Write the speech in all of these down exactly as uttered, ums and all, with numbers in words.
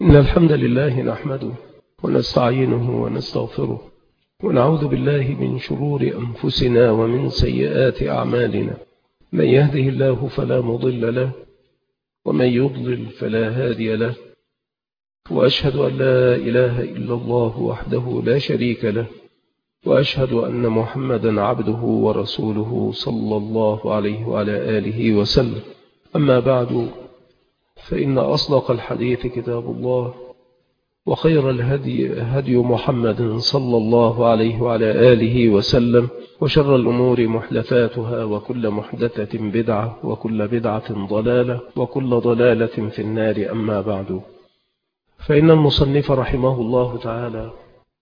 إن الحمد لله نحمده ونستعينه ونستغفره ونعوذ بالله من شرور أنفسنا ومن سيئات أعمالنا. من يهده الله فلا مضل له ومن يضلل فلا هادي له، وأشهد أن لا إله إلا الله وحده لا شريك له، وأشهد أن محمدا عبده ورسوله صلى الله عليه وعلى آله وسلم. أما بعد، فإن أصدق الحديث كتاب الله، وخير الهدي هدي محمد صلى الله عليه وعلى آله وسلم، وشر الأمور محدثاتها، وكل محدثة بدعة، وكل بدعة ضلالة، وكل ضلالة في النار. أما بعد، فإن المصنف رحمه الله تعالى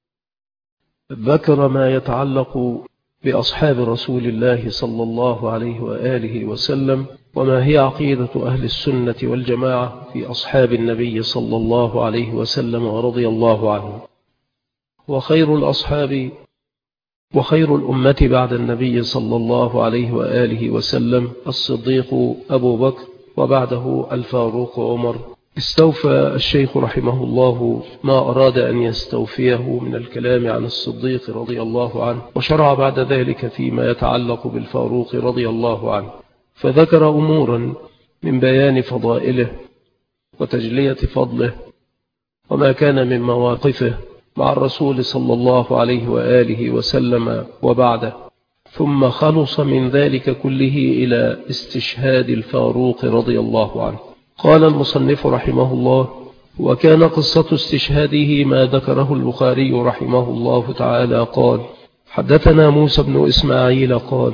ذكر ما يتعلق بأصحاب رسول الله صلى الله عليه وآله وسلم، وما هي عقيدة أهل السنة والجماعة في أصحاب النبي صلى الله عليه وسلم ورضي الله عنه. وخير الأصحاب وخير الأمة بعد النبي صلى الله عليه وآله وسلم الصديق أبو بكر، وبعده الفاروق عمر. استوفى الشيخ رحمه الله ما أراد أن يستوفيه من الكلام عن الصديق رضي الله عنه، وشرع بعد ذلك فيما يتعلق بالفاروق رضي الله عنه، فذكر أمورا من بيان فضائله وتجلية فضله، وما كان من مواقفه مع الرسول صلى الله عليه وآله وسلم وبعده، ثم خلص من ذلك كله إلى استشهاد الفاروق رضي الله عنه. قال المصنف رحمه الله: وكان قصة استشهاده ما ذكره البخاري رحمه الله تعالى قال: حدثنا موسى بن إسماعيل قال: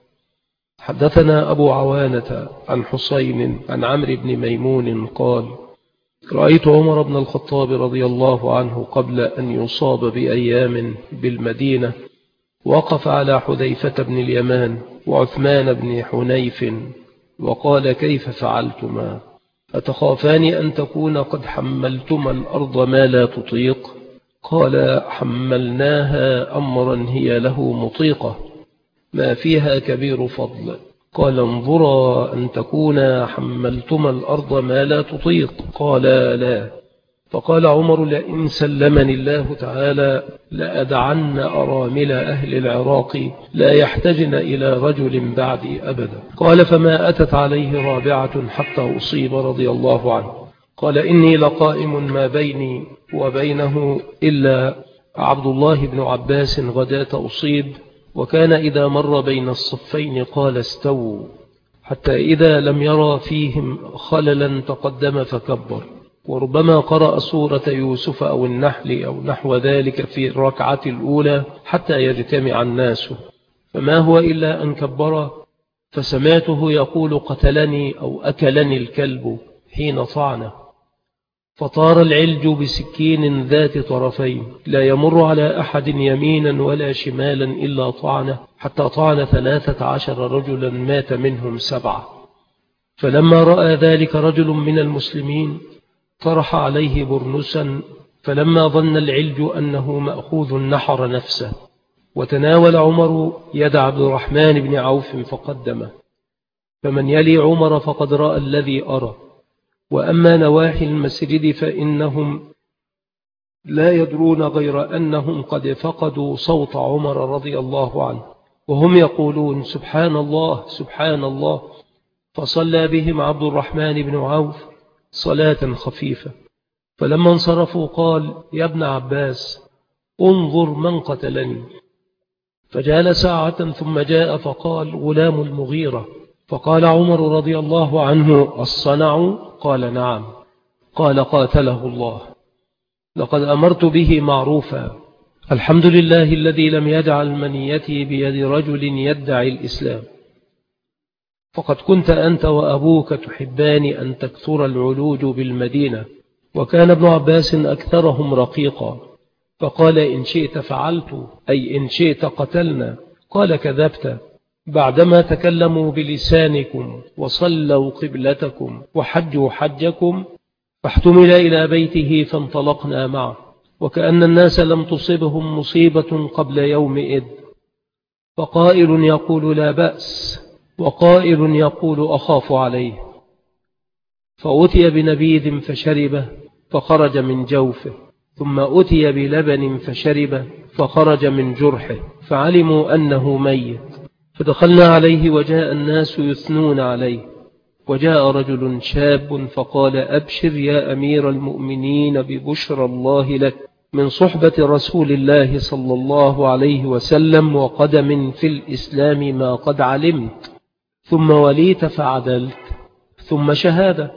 حدثنا أبو عوانة عن حسين عن عمرو بن ميمون قال: رأيت عمر بن الخطاب رضي الله عنه قبل أن يصاب بأيام بالمدينة وقف على حذيفة بن اليمان وعثمان بن حنيف وقال: كيف فعلتما؟ أتخافان أن تكون قد حملتما الأرض ما لا تطيق؟ قال: حملناها أمرا هي له مطيقة ما فيها كبير فضل. قال: انظرا أن تكون حملتما الأرض ما لا تطيق. قال: لا. فقال عمر: لئن سلمني الله تعالى لأدعن أرامل أهل العراق لا يحتجن إلى رجل بعدي أبدا. قال: فما أتت عليه رابعة حتى أصيب رضي الله عنه. قال: إني لقائم ما بيني وبينه إلا عبد الله بن عباس غداة أصيب، وكان إذا مر بين الصفين قال: استووا، حتى إذا لم يرى فيهم خللا تقدم فكبر، وربما قرأ سورة يوسف أو النحل أو نحو ذلك في الركعة الأولى حتى يجتمع الناس، فما هو إلا أن كبر، فسمعته يقول: قتلني أو أكلني الكلب حين طعنه. فطار العلج بسكين ذات طرفين لا يمر على أحد يمينا ولا شمالا إلا طعنه، حتى طعن ثلاثة عشر رجلا مات منهم سبعة. فلما رأى ذلك رجل من المسلمين طرح عليه برنسا، فلما ظن العلج أنه مأخوذ نحر نفسه، وتناول عمر يد عبد الرحمن بن عوف فقدمه. فمن يلي عمر فقد رأى الذي أرى. وأما نواحي المسجد فإنهم لا يدرون غير أنهم قد فقدوا صوت عمر رضي الله عنه، وهم يقولون: سبحان الله سبحان الله. فصلى بهم عبد الرحمن بن عوف صلاة خفيفة، فلما انصرفوا قال: يا ابن عباس، انظر من قتلني. فجال ساعة ثم جاء فقال: غلام المغيرة. فقال عمر رضي الله عنه: الصنع؟ قال: نعم. قال: قاتله الله، لقد أمرت به معروفا. الحمد لله الذي لم يجعل منيتي بيد رجل يدعي الإسلام. فقد كنت أنت وأبوك تحبان أن تكثر العلوج بالمدينة، وكان ابن عباس أكثرهم رقيقا. فقال: إن شئت فعلت، أي إن شئت قتلنا. قال: كذبت، بعدما تكلموا بلسانكم وصلوا قبلتكم وحجوا حجكم. فاحتمل إلى بيته فانطلقنا معه، وكأن الناس لم تصبهم مصيبة قبل يومئذ. فقائل يقول: لا بأس، وقائل يقول: أخاف عليه. فأتي بنبيذ فشربه، فخرج من جوفه، ثم أتي بلبن فشرب فخرج من جرحه، فعلموا أنه ميت، فدخلنا عليه وجاء الناس يثنون عليه، وجاء رجل شاب فقال: أبشر يا أمير المؤمنين ببشرى الله لك من صحبة رسول الله صلى الله عليه وسلم وقدم في الإسلام ما قد علمت، ثم وليت فعدلت، ثم شهادة.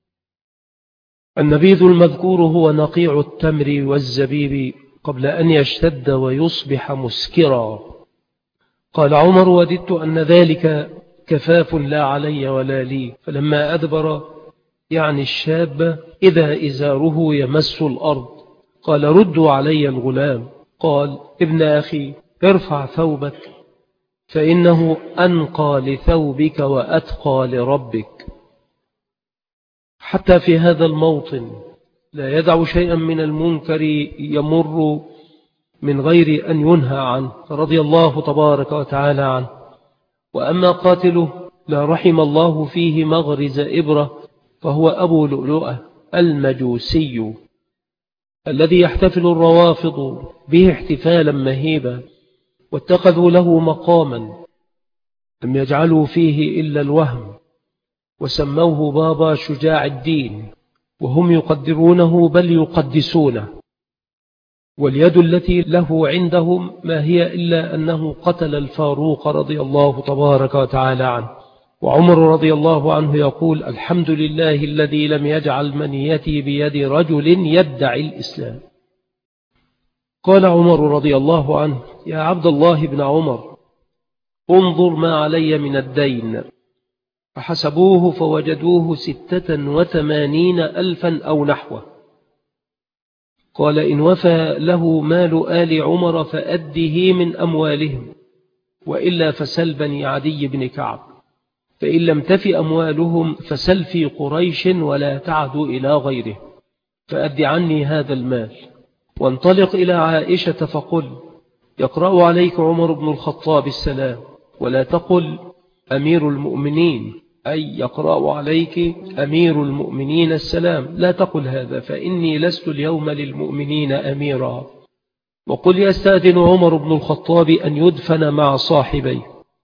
النبيذ المذكور هو نقيع التمر والزبيب قبل أن يشتد ويصبح مسكرا. قال عمر: وددت أن ذلك كفاف لا علي ولا لي، فلما أدبر يعني الشاب إذا إزاره يمس الأرض، قال: ردوا علي الغلام. قال: ابن أخي، ارفع ثوبك فإنه أنقى لثوبك وأتقى لربك. حتى في هذا الموطن لا يدع شيئا من المنكر يمر من غير أن ينهى عنه، رضي الله تبارك وتعالى عنه. وأما قاتله لا رحم الله فيه مغرز إبرة، فهو أبو لؤلؤة المجوسي الذي يحتفل الروافض به احتفالا مهيبا، واتخذوا له مقاما لم يجعلوا فيه إلا الوهم، وسموه بابا شجاع الدين، وهم يقدرونه بل يقدسونه. واليد التي له عندهم ما هي إلا أنه قتل الفاروق رضي الله تبارك وتعالى عنه. وعمر رضي الله عنه يقول: الحمد لله الذي لم يجعل منيتي بيد رجل يدعي الإسلام. قال عمر رضي الله عنه: يا عبد الله بن عمر، انظر ما علي من الدين. فحسبوه فوجدوه ستة وثمانين ألفا أو نحوه. قال: إن وفى له مال آل عمر فأده من أموالهم، وإلا فسل بني عدي بن كعب، فإن لم تف أموالهم فسل في قريش ولا تعدوا إلى غيره، فأد عني هذا المال. وانطلق إلى عائشة فقل: يقرأ عليك عمر بن الخطاب السلام، ولا تقل أمير المؤمنين، أي يقرأ عليك أمير المؤمنين السلام، لا تقل هذا، فإني لست اليوم للمؤمنين أميرا. وقل: يستأذن عمر بن الخطاب أن يدفن مع صاحبيه.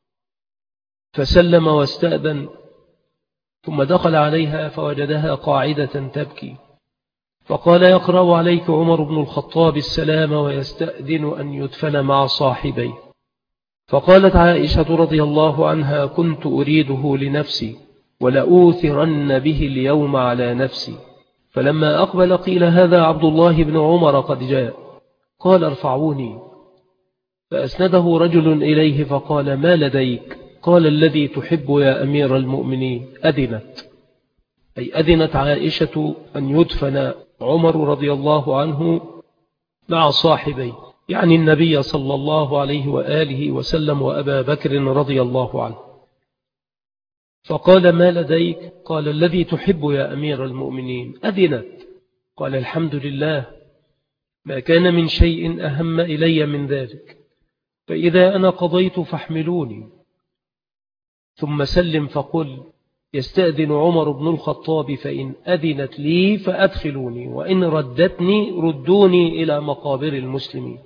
فسلم واستأذن، ثم دخل عليها فوجدها قاعدة تبكي، فقال: يقرأ عليك عمر بن الخطاب السلام ويستأذن أن يدفن مع صاحبيه. فقالت عائشة رضي الله عنها: كنت أريده لنفسي ولأوثرن به اليوم على نفسي. فلما أقبل قيل: هذا عبد الله بن عمر قد جاء. قال: ارفعوني. فأسنده رجل إليه فقال: ما لديك؟ قال: الذي تحب يا أمير المؤمنين. أذنت، أي أذنت عائشة أن يدفن عمر رضي الله عنه مع صاحبيه، يعني النبي صلى الله عليه وآله وسلم وأبا بكر رضي الله عنه. فقال: ما لديك؟ قال: الذي تحب يا أمير المؤمنين. أذنت. قال: الحمد لله، ما كان من شيء أهم إلي من ذلك، فإذا أنا قضيت فاحملوني. ثم سلم فقل: يستأذن عمر بن الخطاب، فإن أذنت لي فأدخلوني، وإن ردتني ردوني إلى مقابر المسلمين.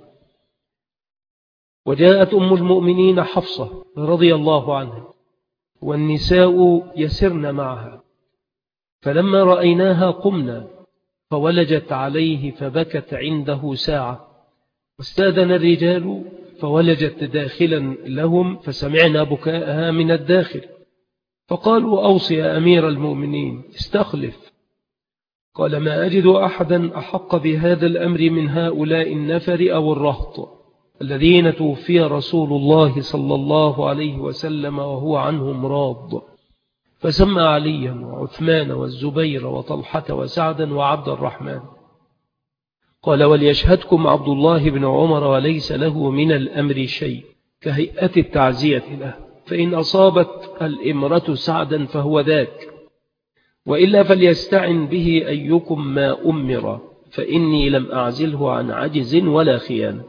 وجاءت أم المؤمنين حفصة رضي الله عنها، والنساء يسرن معها، فلما رأيناها قمنا، فولجت عليه فبكت عنده ساعة، واستأذن الرجال فولجت داخلا لهم، فسمعنا بكاءها من الداخل، فقالوا: أوصي يا أمير المؤمنين، استخلف. قال: ما أجد أحدا أحق بهذا الأمر من هؤلاء النفر أو الرهط الذين توفي رسول الله صلى الله عليه وسلم وهو عنهم راض. فسمى عليا وعثمان والزبير وطلحة وسعدا وعبد الرحمن. قال: وليشهدكم عبد الله بن عمر وليس له من الأمر شيء، كهيئة التعزية له، فإن أصابت الإمرة سعدا فهو ذاك، وإلا فليستعن به أيكم ما أمر، فإني لم أعزله عن عجز ولا خيانة.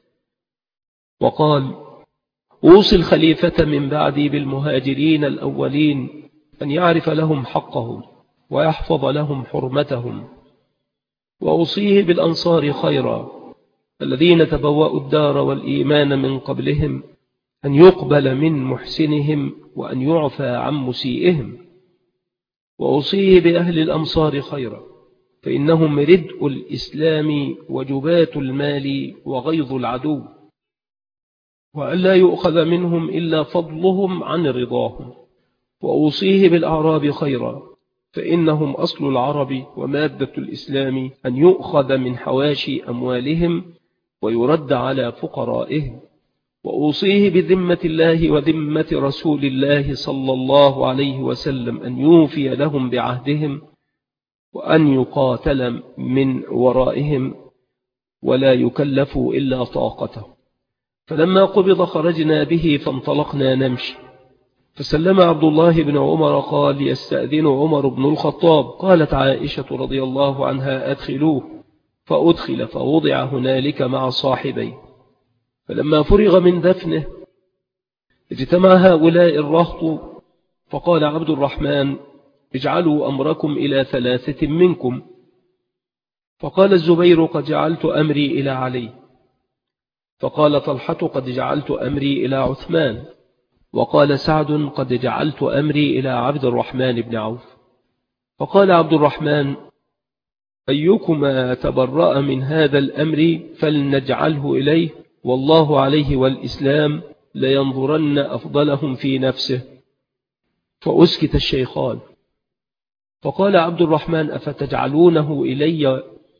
وقال: أوصي الخليفة من بعدي بالمهاجرين الأولين أن يعرف لهم حقهم ويحفظ لهم حرمتهم، وأوصيه بالأنصار خيرا الذين تبوأوا الدار والإيمان من قبلهم أن يقبل من محسنهم وأن يعفى عن مسيئهم. وأوصيه بأهل الأمصار خيرا فإنهم ردء الإسلام وجبات المال وغيظ العدو، وأن لا يؤخذ منهم إلا فضلهم عن رضاهم. وأوصيه بالأعراب خيرا فإنهم أصل العرب ومادة الإسلام، أن يؤخذ من حواشي أموالهم ويرد على فقرائهم. وأوصيه بذمة الله وذمة رسول الله صلى الله عليه وسلم أن يوفي لهم بعهدهم وأن يقاتل من ورائهم ولا يكلفوا إلا طاقته. فلما قبض خرجنا به فانطلقنا نمشي، فسلم عبد الله بن عمر قال يستأذن عمر بن الخطاب. قالت عائشة رضي الله عنها أدخلوه، فأدخل فوضع هنالك مع صاحبيه. فلما فرغ من دفنه اجتمع هؤلاء الرهط، فقال عبد الرحمن اجعلوا أمركم إلى ثلاثة منكم. فقال الزبير قد جعلت أمري إلى علي. فقال طلحة قد جعلت أمري إلى عثمان. وقال سعد قد جعلت أمري إلى عبد الرحمن بن عوف. فقال عبد الرحمن أيكما تبرأ من هذا الأمر فلنجعله إليه، والله عليه والإسلام لينظرن أفضلهم في نفسه. فأسكت الشيخان. فقال عبد الرحمن أفتجعلونه إلي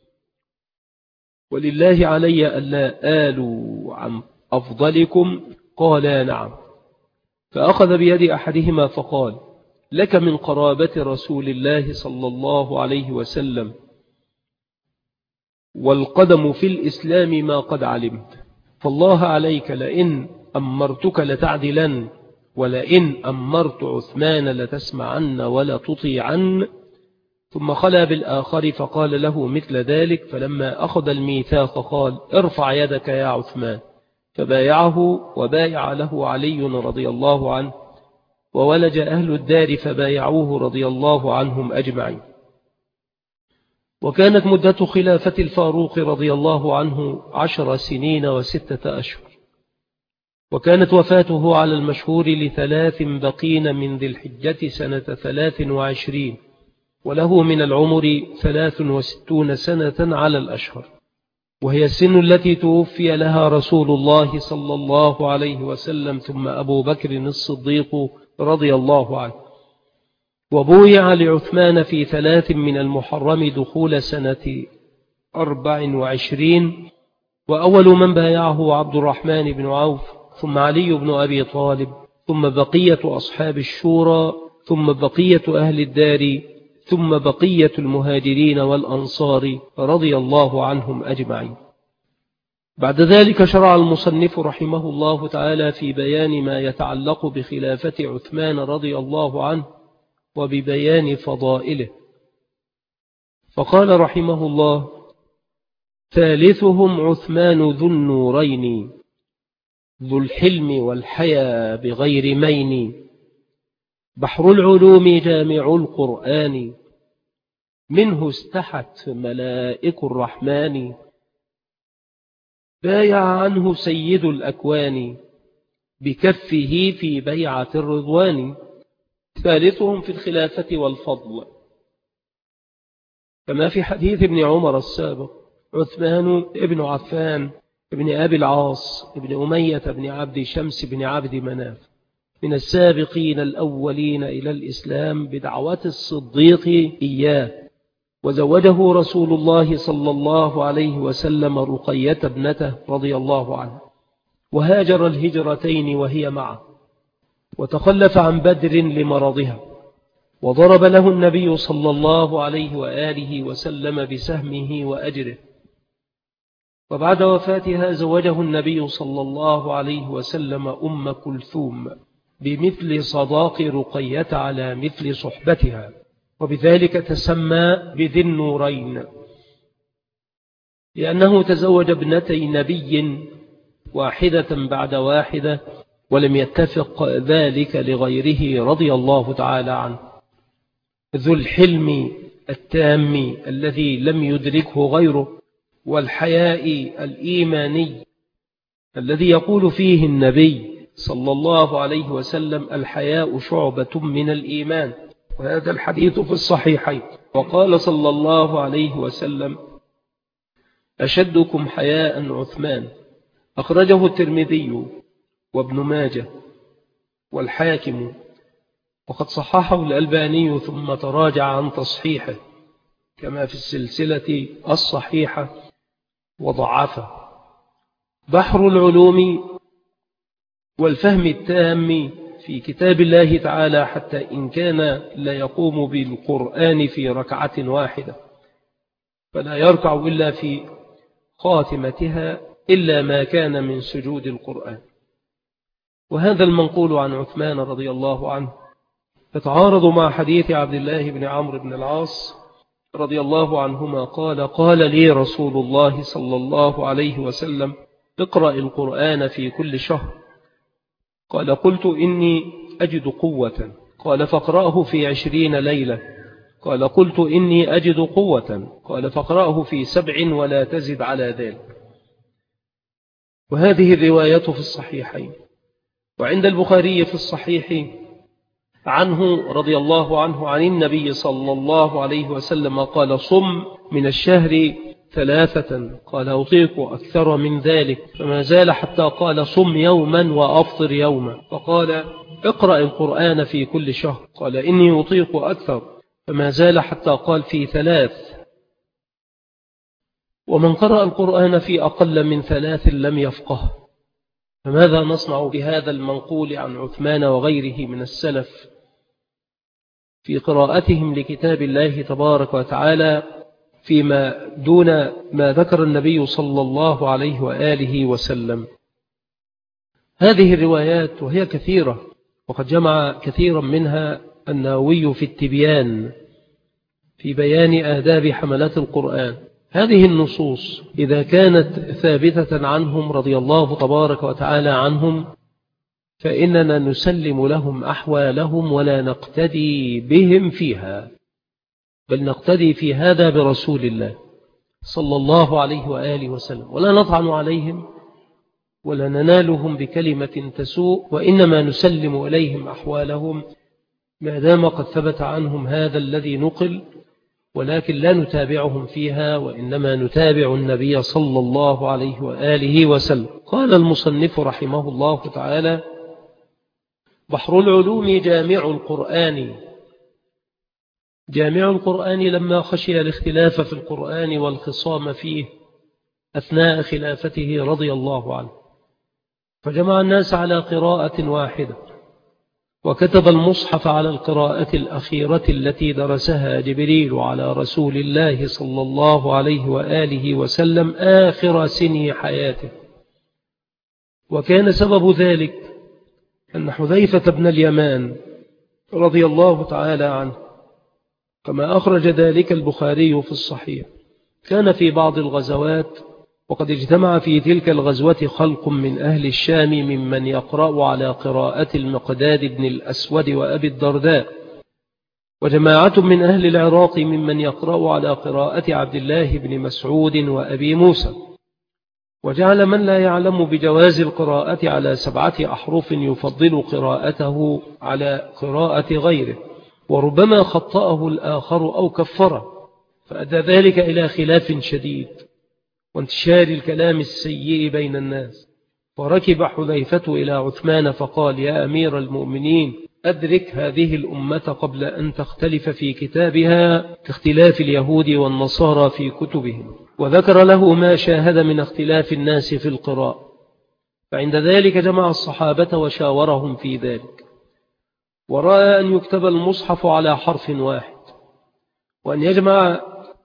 ولله علي ألا آلوا عن أفضلكم؟ قالا نعم. فأخذ بيد أحدهما فقال لك من قرابة رسول الله صلى الله عليه وسلم والقدم في الإسلام ما قد علمت، فالله عليك لئن أمرتك لتعدلن، ولئن أمرت عثمان لتسمعن ولا تطيعن. ثم خلا بالآخر فقال له مثل ذلك. فلما أخذ الميثاق قال ارفع يدك يا عثمان، فبايعه وبايع له علي رضي الله عنه، وولج أهل الدار فبايعوه رضي الله عنهم أجمعين. وكانت مدة خلافة الفاروق رضي الله عنه عشر سنين وستة أشهر. وكانت وفاته على المشهور لثلاث بقين من ذي الحجة سنة ثلاث وعشرين، وله من العمر ثلاث وستون سنة على الأشهر، وهي السن التي توفي لها رسول الله صلى الله عليه وسلم ثم أبو بكر الصديق رضي الله عنه. وبويع لعثمان في ثلاث من المحرم دخول سنة أربع وعشرين، وأول من بايعه عبد الرحمن بن عوف، ثم علي بن أبي طالب، ثم بقية أصحاب الشورى، ثم بقية أهل الدار، ثم بقية المهاجرين والأنصار رضي الله عنهم أجمعين. بعد ذلك شرع المصنف رحمه الله تعالى في بيان ما يتعلق بخلافة عثمان رضي الله عنه وببيان فضائله. فقال رحمه الله ثالثهم عثمان ذو النورين، ذو الحلم والحيا بغير مين، بحر العلوم جامع القرآن، منه استحت ملائك الرحمن، بايع عنه سيد الأكوان بكفه في بيعة الرضوان. ثالثهم في الخلافة والفضل كما في حديث ابن عمر السابق عثمان ابن عفان ابن أبي العاص ابن أمية ابن عبد شمس ابن عبد مناف من السابقين الأولين إلى الإسلام بدعوة الصديق إياه، وزوجه رسول الله صلى الله عليه وسلم رقية ابنته رضي الله عنه، وهاجر الهجرتين وهي معه، وتخلف عن بدر لمرضها، وضرب له النبي صلى الله عليه وآله وسلم بسهمه وأجره. وبعد وفاتها زوجه النبي صلى الله عليه وسلم أم كلثوم بمثل صداق رقية على مثل صحبتها، وبذلك تسمى بذي النورين، لأنه تزوج ابنتي نبي واحدة بعد واحدة، ولم يتفق ذلك لغيره رضي الله تعالى عنه. ذو الحلم التام الذي لم يدركه غيره، والحياء الإيماني الذي يقول فيه النبي صلى الله عليه وسلم: الحياء شعبة من الإيمان. وهذا الحديث في الصحيحين. وقال صلى الله عليه وسلم: أشدكم حياء عثمان. أخرجه الترمذي وابن ماجه والحاكم، وقد صححه الألباني ثم تراجع عن تصحيحه كما في السلسلة الصحيحة وضعفه. بحر العلوم والفهم التام في كتاب الله تعالى، حتى إن كان لا يقوم بالقرآن في ركعة واحدة، فلا يركع إلا في خاتمتها إلا ما كان من سجود القرآن. وهذا المنقول عن عثمان رضي الله عنه يتعارض مع حديث عبد الله بن عمرو بن العاص رضي الله عنهما قال: قال لي رسول الله صلى الله عليه وسلم: اقرأ القرآن في كل شهر. قال: قلت إني أجد قوة. قال: فاقرأه في عشرين ليلة. قال: قلت إني أجد قوة. قال: فاقرأه في سبع ولا تزد على ذلك. وهذه الرواية في الصحيحين. وعند البخاري في الصحيح عنه رضي الله عنه عن النبي صلى الله عليه وسلم قال: صم من الشهر ثلاثة. قال: أطيق أكثر من ذلك. فما زال حتى قال: صم يوما وأفطر يوما. فقال: اقرأ القرآن في كل شهر. قال: إني أطيق أكثر. فما زال حتى قال: في ثلاث. ومن قرأ القرآن في أقل من ثلاث لم يفقه. فماذا نصنع بهذا المنقول عن عثمان وغيره من السلف في قراءتهم لكتاب الله تبارك وتعالى فيما دون ما ذكر النبي صلى الله عليه وآله وسلم؟ هذه الروايات وهي كثيرة، وقد جمع كثيرا منها النووي في التبيان في بيان آداب حملات القرآن. هذه النصوص إذا كانت ثابتة عنهم رضي الله تبارك وتعالى عنهم، فإننا نسلم لهم أحوالهم ولا نقتدي بهم فيها، بل نقتدي في هذا برسول الله صلى الله عليه وآله وسلم، ولا نطعن عليهم ولا ننالهم بكلمة تسوء، وإنما نسلم إليهم أحوالهم ما دام قد ثبت عنهم هذا الذي نقل، ولكن لا نتابعهم فيها، وإنما نتابع النبي صلى الله عليه وآله وسلم. قال المصنف رحمه الله تعالى: بحر العلوم جامع القرآن. جامع القرآن لما خشي الاختلاف في القرآن والخصام فيه أثناء خلافته رضي الله عنه، فجمع الناس على قراءة واحدة، وكتب المصحف على القراءة الأخيرة التي درسها جبريل على رسول الله صلى الله عليه وآله وسلم آخر سني حياته. وكان سبب ذلك أن حذيفة بن اليمان رضي الله تعالى عنه، كما أخرج ذلك البخاري في الصحيح، كان في بعض الغزوات وقد اجتمع في تلك الغزوة خلق من أهل الشام ممن يقرأ على قراءة المقداد بن الأسود وأبي الدرداء، وجماعة من أهل العراق ممن يقرأ على قراءة عبد الله بن مسعود وأبي موسى، وجعل من لا يعلم بجواز القراءة على سبعة أحرف يفضل قراءته على قراءة غيره، وربما خطأه الآخر أو كفره، فأدى ذلك إلى خلاف شديد وانتشار الكلام السيء بين الناس. فركب حذيفة إلى عثمان فقال: يا أمير المؤمنين، أدرك هذه الأمة قبل أن تختلف في كتابها كاختلاف اليهود والنصارى في كتبهم. وذكر له ما شاهد من اختلاف الناس في القراءة، فعند ذلك جمع الصحابة وشاورهم في ذلك، ورأى أن يكتب المصحف على حرف واحد، وأن يجمع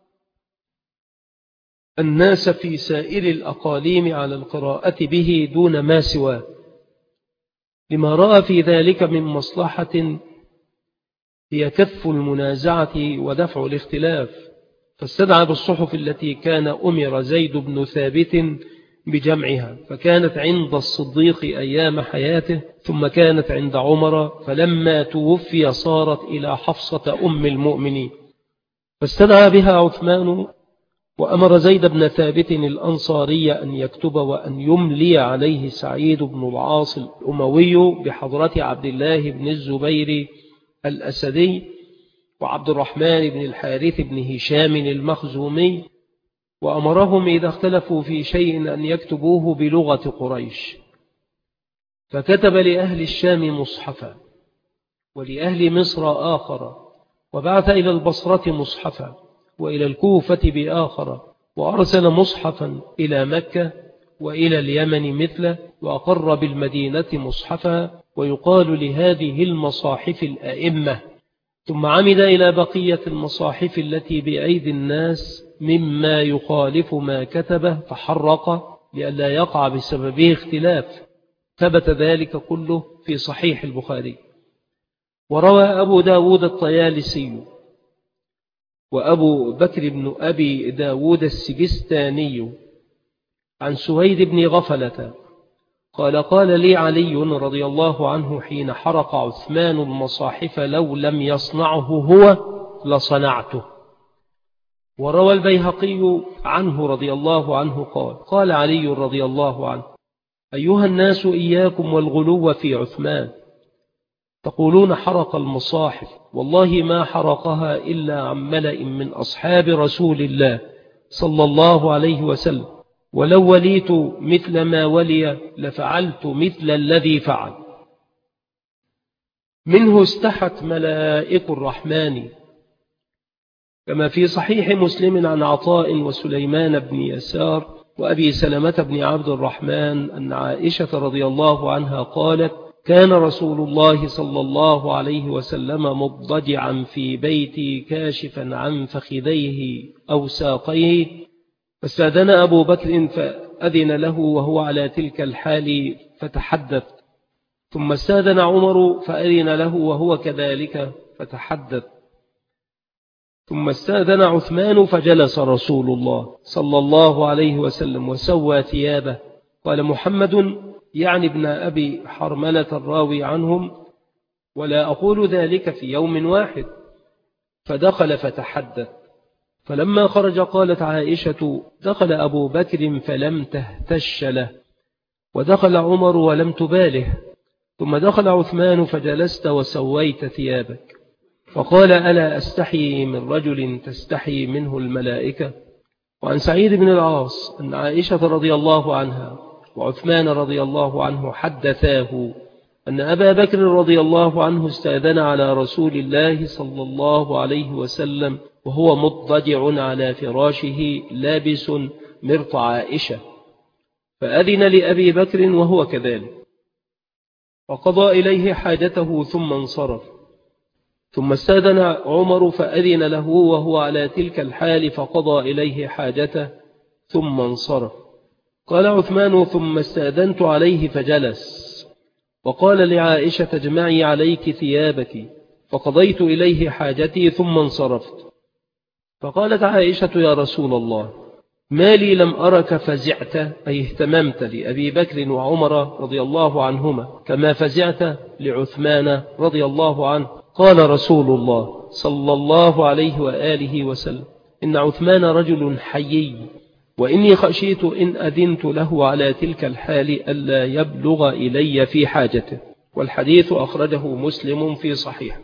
الناس في سائر الأقاليم على القراءة به دون ما سواه، لما رأى في ذلك من مصلحة هي كف المنازعة ودفع الاختلاف. فاستدعى بالصحف التي كان أمر زيد بن ثابت بجمعها، فكانت عند الصديق أيام حياته، ثم كانت عند عمر، فلما توفي صارت إلى حفصة أم المؤمنين، فاستدعى بها عثمان وأمر زيد بن ثابت الأنصاري أن يكتب وأن يملي عليه سعيد بن العاص الأموي بحضرة عبد الله بن الزبير الأسدي وعبد الرحمن بن الحارث بن هشام المخزومي، وأمرهم إذا اختلفوا في شيء أن يكتبوه بلغة قريش. فكتب لأهل الشام مصحفا ولأهل مصر آخر، وبعث إلى البصرة مصحفا وإلى الكوفة بآخر، وأرسل مصحفا إلى مكة وإلى اليمن مثله، وأقر بالمدينة مصحفا، ويقال لهذه المصاحف الأئمة. ثم عمد إلى بقية المصاحف التي بأيدي الناس مما يخالف ما كتبه فحرق لئلا يقع بسببه اختلاف، ثبت ذلك كله في صحيح البخاري. وروى أبو داود الطيالسي وأبو بكر بن أبي داود السجستاني عن سويد بن غفلة قال قال لي علي رضي الله عنه حين حرق عثمان المصاحف لو لم يصنعه هو لصنعته. وروى البيهقي عنه رضي الله عنه قال قال علي رضي الله عنه أيها الناس إياكم والغلو في عثمان، تقولون حرق المصاحف، والله ما حرقها إلا عن ملأ من أصحاب رسول الله صلى الله عليه وسلم، ولو وليت مثل ما ولي لفعلت مثل الذي فعل. منه استحت ملائك الرحمن، كما في صحيح مسلم عن عطاء وسليمان بن يسار وأبي سلمة بن عبد الرحمن أن عائشة رضي الله عنها قالت كان رسول الله صلى الله عليه وسلم مضجعا في بيتي كاشفا عن فخذيه أو ساقيه، فاستأذن أبو بكر فأذن له وهو على تلك الحال فتحدث، ثم استأذن عمر فأذن له وهو كذلك فتحدث، ثم استأذن عثمان فجلس رسول الله صلى الله عليه وسلم وسوى ثيابه. قال محمد يعني ابن أبي حرملة الراوي عنهم ولا أقول ذلك في يوم واحد، فدخل فتحدث. فلما خرج قالت عائشة دخل أبو بكر فلم تهتش له، ودخل عمر ولم تباله، ثم دخل عثمان فجلست وسويت ثيابك. فقال ألا أستحي من رجل تستحي منه الملائكة؟ وعن سعيد بن العاص أن عائشة رضي الله عنها وعثمان رضي الله عنه حدثاه أن أبا بكر رضي الله عنه استأذن على رسول الله صلى الله عليه وسلم وهو مضطجع على فراشه لابس مرط عائشة، فأذن لأبي بكر وهو كذلك، وقضى إليه حاجته ثم انصرف. ثم استأذن عمر فأذن له وهو على تلك الحال فقضى إليه حاجته ثم انصرف. قال عثمان ثم استأذنت عليه فجلس، وقال لعائشة اجمعي عليك ثيابك، فقضيت إليه حاجتي ثم انصرفت. فقالت عائشة يا رسول الله ما لي لم أرك فزعت، أي اهتممت لأبي بكر وعمر رضي الله عنهما كما فزعت لعثمان رضي الله عنه. قال رسول الله صلى الله عليه وآله وسلم إن عثمان رجل حيي، وإني خشيت إن أذنت له على تلك الحال ألا يبلغ إلي في حاجته. والحديث أخرجه مسلم في صحيح.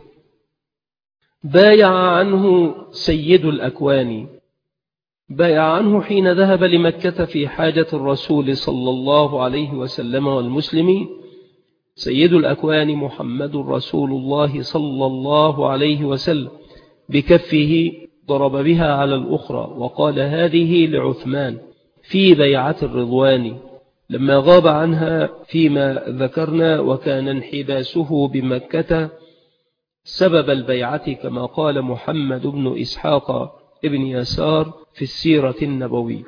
بايع عنه سيد الأكوان، بايع عنه حين ذهب لمكة في حاجة الرسول صلى الله عليه وسلم والمسلمين سيد الأكوان محمد رسول الله صلى الله عليه وسلم، بكفه ضرب بها على الأخرى وقال هذه لعثمان في بيعة الرضوان لما غاب عنها فيما ذكرنا، وكان انحباسه بمكة سبب البيعة كما قال محمد بن إسحاق ابن يسار في السيرة النبوية.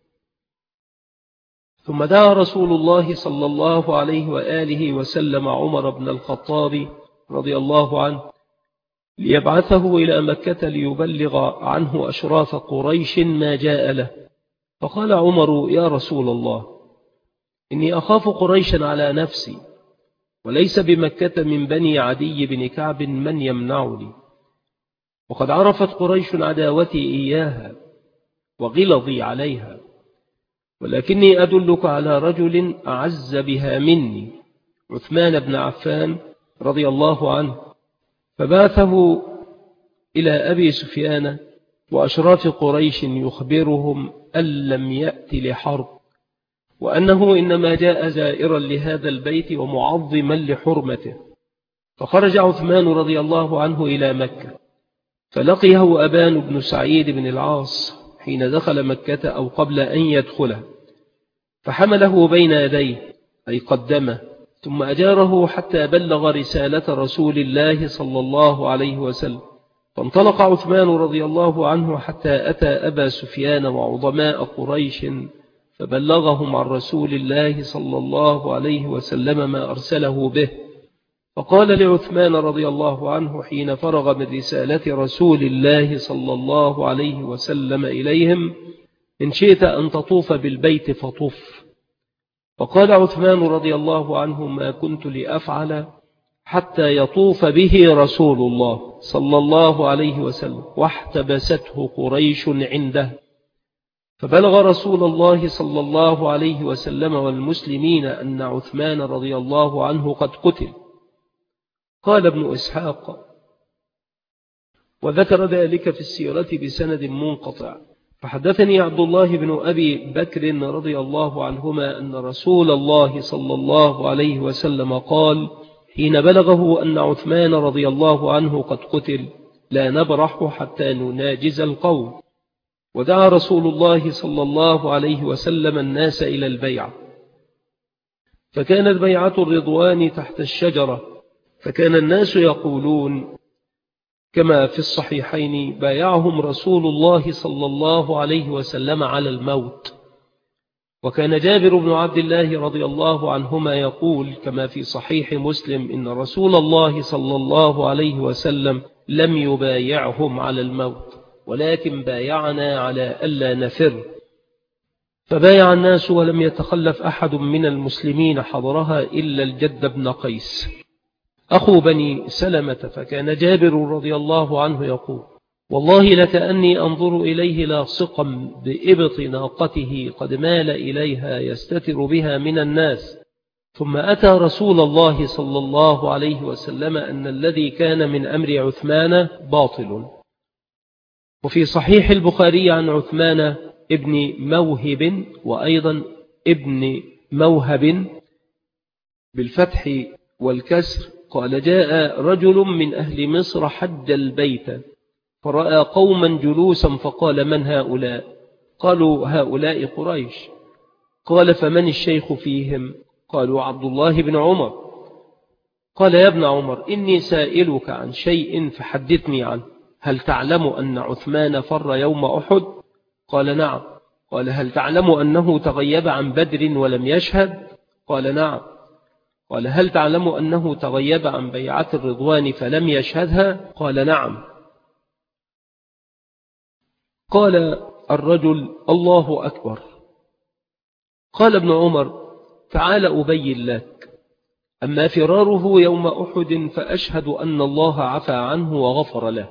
ثم دعا رسول الله صلى الله عليه وآله وسلم عمر بن الخطاب رضي الله عنه ليبعثه إلى مكة ليبلغ عنه أشراف قريش ما جاء له. فقال عمر يا رسول الله إني أخاف قريشا على نفسي، وليس بمكة من بني عدي بن كعب من يمنعني، وقد عرفت قريش عداوتي إياها وغلظي عليها، ولكني أدلك على رجل أعز بها مني، عثمان بن عفان رضي الله عنه. فبعثه إلى أبي سفيان وأشراف قريش يخبرهم أن لم يأتي لحرب، وأنه إنما جاء زائرا لهذا البيت ومعظما لحرمته. فخرج عثمان رضي الله عنه إلى مكة، فلقيه أبان بن سعيد بن العاص حين دخل مكة أو قبل أن يدخله، فحمله بين يديه أي قدمه، ثم أجاره حتى بلغ رسالة رسول الله صلى الله عليه وسلم. فانطلق عثمان رضي الله عنه حتى أتى أبا سفيان وعظماء قريش، فبلغهم عن رسول الله صلى الله عليه وسلم ما أرسله به. فقال لعثمان رضي الله عنه حين فرغ من رسالة رسول الله صلى الله عليه وسلم إليهم: إن شئت أن تطوف بالبيت فطوف. فقال عثمان رضي الله عنه: ما كنت لأفعل حتى يطوف به رسول الله صلى الله عليه وسلم، واحتبسته قريش عنده. فبلغ رسول الله صلى الله عليه وسلم والمسلمين أن عثمان رضي الله عنه قد قتل. قال ابن إسحاق: وذكر ذلك في السيرة بسند منقطع. فحدثني عبد الله بن أبي بكر رضي الله عنهما أن رسول الله صلى الله عليه وسلم قال حين بلغه أن عثمان رضي الله عنه قد قتل: لا نبرح حتى نناجز القوم. ودعا رسول الله صلى الله عليه وسلم الناس إلى البيعة، فكانت بيعة الرضوان تحت الشجرة، فكان الناس يقولون كما في الصحيحين: بايعهم رسول الله صلى الله عليه وسلم على الموت. وكان جابر بن عبد الله رضي الله عنهما يقول كما في صحيح مسلم: إن رسول الله صلى الله عليه وسلم لم يبايعهم على الموت، ولكن بايعنا على ألا نفر. فبايع الناس ولم يتخلف أحد من المسلمين حضرها إلا الجد بن قيس أخو بني سلمة. فكان جابر رضي الله عنه يقول: والله لكأني أنظر إليه لاصقا بإبط ناقته قد مال إليها يستتر بها من الناس. ثم أتى رسول الله صلى الله عليه وسلم أن الذي كان من أمر عثمان باطل. وفي صحيح البخاري عن عثمان ابن موهب وأيضا ابن موهب بالفتح والكسر قال: جاء رجل من أهل مصر حج البيت فرأى قوما جلوسا فقال: من هؤلاء؟ قالوا: هؤلاء قريش. قال: فمن الشيخ فيهم؟ قالوا: عبد الله بن عمر. قال: يا ابن عمر، إني سائلك عن شيء فحدثني عنه. هل تعلم أن عثمان فر يوم أحد؟ قال: نعم. قال: هل تعلم أنه تغيب عن بدر ولم يشهد؟ قال: نعم. قال: هل تعلم أنه تغيب عن بيعة الرضوان فلم يشهدها؟ قال: نعم. قال الرجل: الله أكبر. قال ابن عمر: تعال أبين لك. أما فراره يوم أحد فأشهد أن الله عفى عنه وغفر له،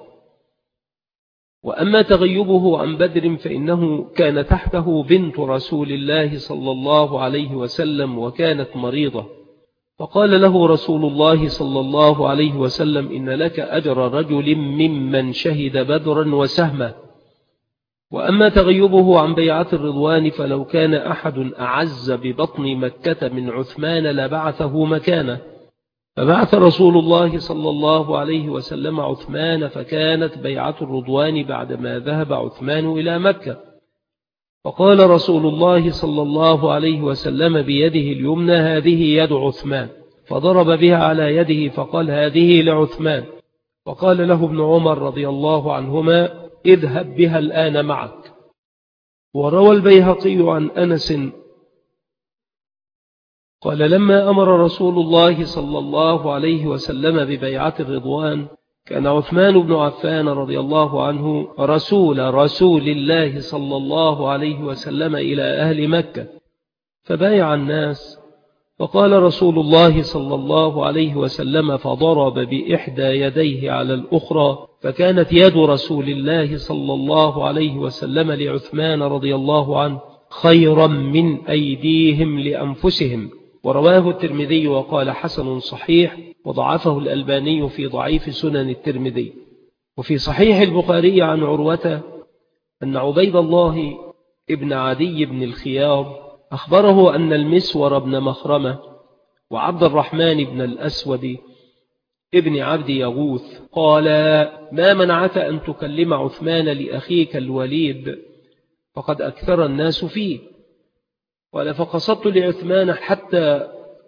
وأما تغيبه عن بدر فإنه كان تحته بنت رسول الله صلى الله عليه وسلم وكانت مريضة، فقال له رسول الله صلى الله عليه وسلم: إن لك أجر رجل ممن شهد بدرا وسهما. وأما تغيبه عن بيعة الرضوان فلو كان أحد أعز ببطن مكة من عثمان لبعثه مكانه. فبعث رسول الله صلى الله عليه وسلم عثمان، فكانت بيعة الرضوان بعدما ذهب عثمان إلى مكة. فقال رسول الله صلى الله عليه وسلم بيده اليمنى: هذه يد عثمان، فضرب بها على يده فقال: هذه لعثمان. فقال له ابن عمر رضي الله عنهما: اذهب بها الآن معك. وروى البيهقي عن أنس قال: لما أمر رسول الله صلى الله عليه وسلم ببيعة الرضوان كان عثمان بن عفان رضي الله عنه رسول رسول الله صلى الله عليه وسلم إلى أهل مكة، فبايع الناس فقال رسول الله صلى الله عليه وسلم فضرب بإحدى يديه على الأخرى، فكانت يد رسول الله صلى الله عليه وسلم لعثمان رضي الله عنه خيرا من أيديهم لأنفسهم. ورواه الترمذي وقال حسن صحيح، وضعفه الألباني في ضعيف سنن الترمذي. وفي صحيح البخاري عن عروة أن عبيد الله ابن عدي بن الخيار أخبره أن المسور بن مخرمة وعبد الرحمن بن الأسود ابن عبد يغوث قال: ما منعك أن تكلم عثمان لأخيك الوليد فقد أكثر الناس فيه؟ قال: فقصدت لعثمان حتى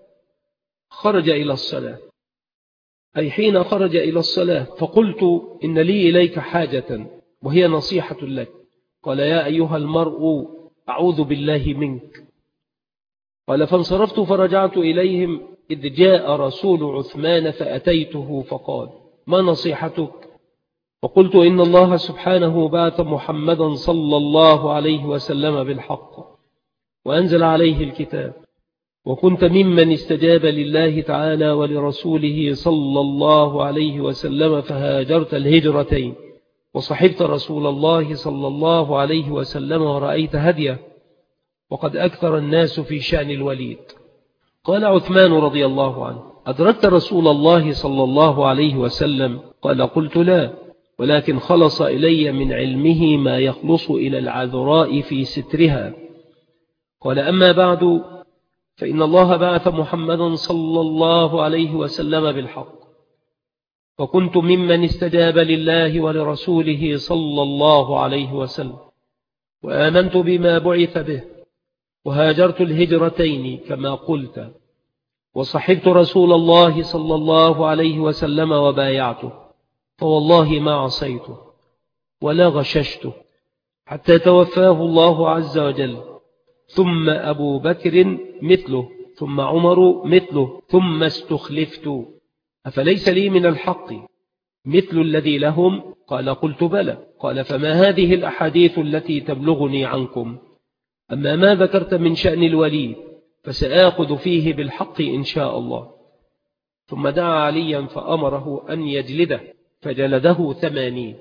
خرج إلى الصلاة، أي حين خرج إلى الصلاة، فقلت: إن لي إليك حاجة وهي نصيحة لك. قال: يا أيها المرء أعوذ بالله منك. قال: فانصرفت فرجعت إليهم إذ جاء رسول عثمان فأتيته فقال: ما نصيحتك؟ فقلت: إن الله سبحانه بعث محمدا صلى الله عليه وسلم بالحق وأنزل عليه الكتاب، وكنت ممن استجاب لله تعالى ولرسوله صلى الله عليه وسلم فهاجرت الهجرتين، وصحبت رسول الله صلى الله عليه وسلم ورأيت هديه، وقد أكثر الناس في شأن الوليد. قال عثمان رضي الله عنه: أدركت رسول الله صلى الله عليه وسلم؟ قال: قلت: لا، ولكن خلص إلي من علمه ما يخلص إلى العذراء في سترها. قال: أما بعد، فإن الله بعث محمدا صلى الله عليه وسلم بالحق، فكنت ممن استجاب لله ولرسوله صلى الله عليه وسلم، وآمنت بما بعث به، وهاجرت الهجرتين كما قلت، وصحبت رسول الله صلى الله عليه وسلم وبايعته، فوالله ما عصيته ولا غششته حتى توفاه الله عز وجل، ثم أبو بكر مثله، ثم عمر مثله، ثم استخلفت، أفليس لي من الحق مثل الذي لهم؟ قال: قلت: بلى. قال: فما هذه الأحاديث التي تبلغني عنكم؟ أما ما ذكرت من شأن الوليد فسآخذ فيه بالحق إن شاء الله. ثم دعا عليا فأمره أن يجلده، فجلده ثمانين.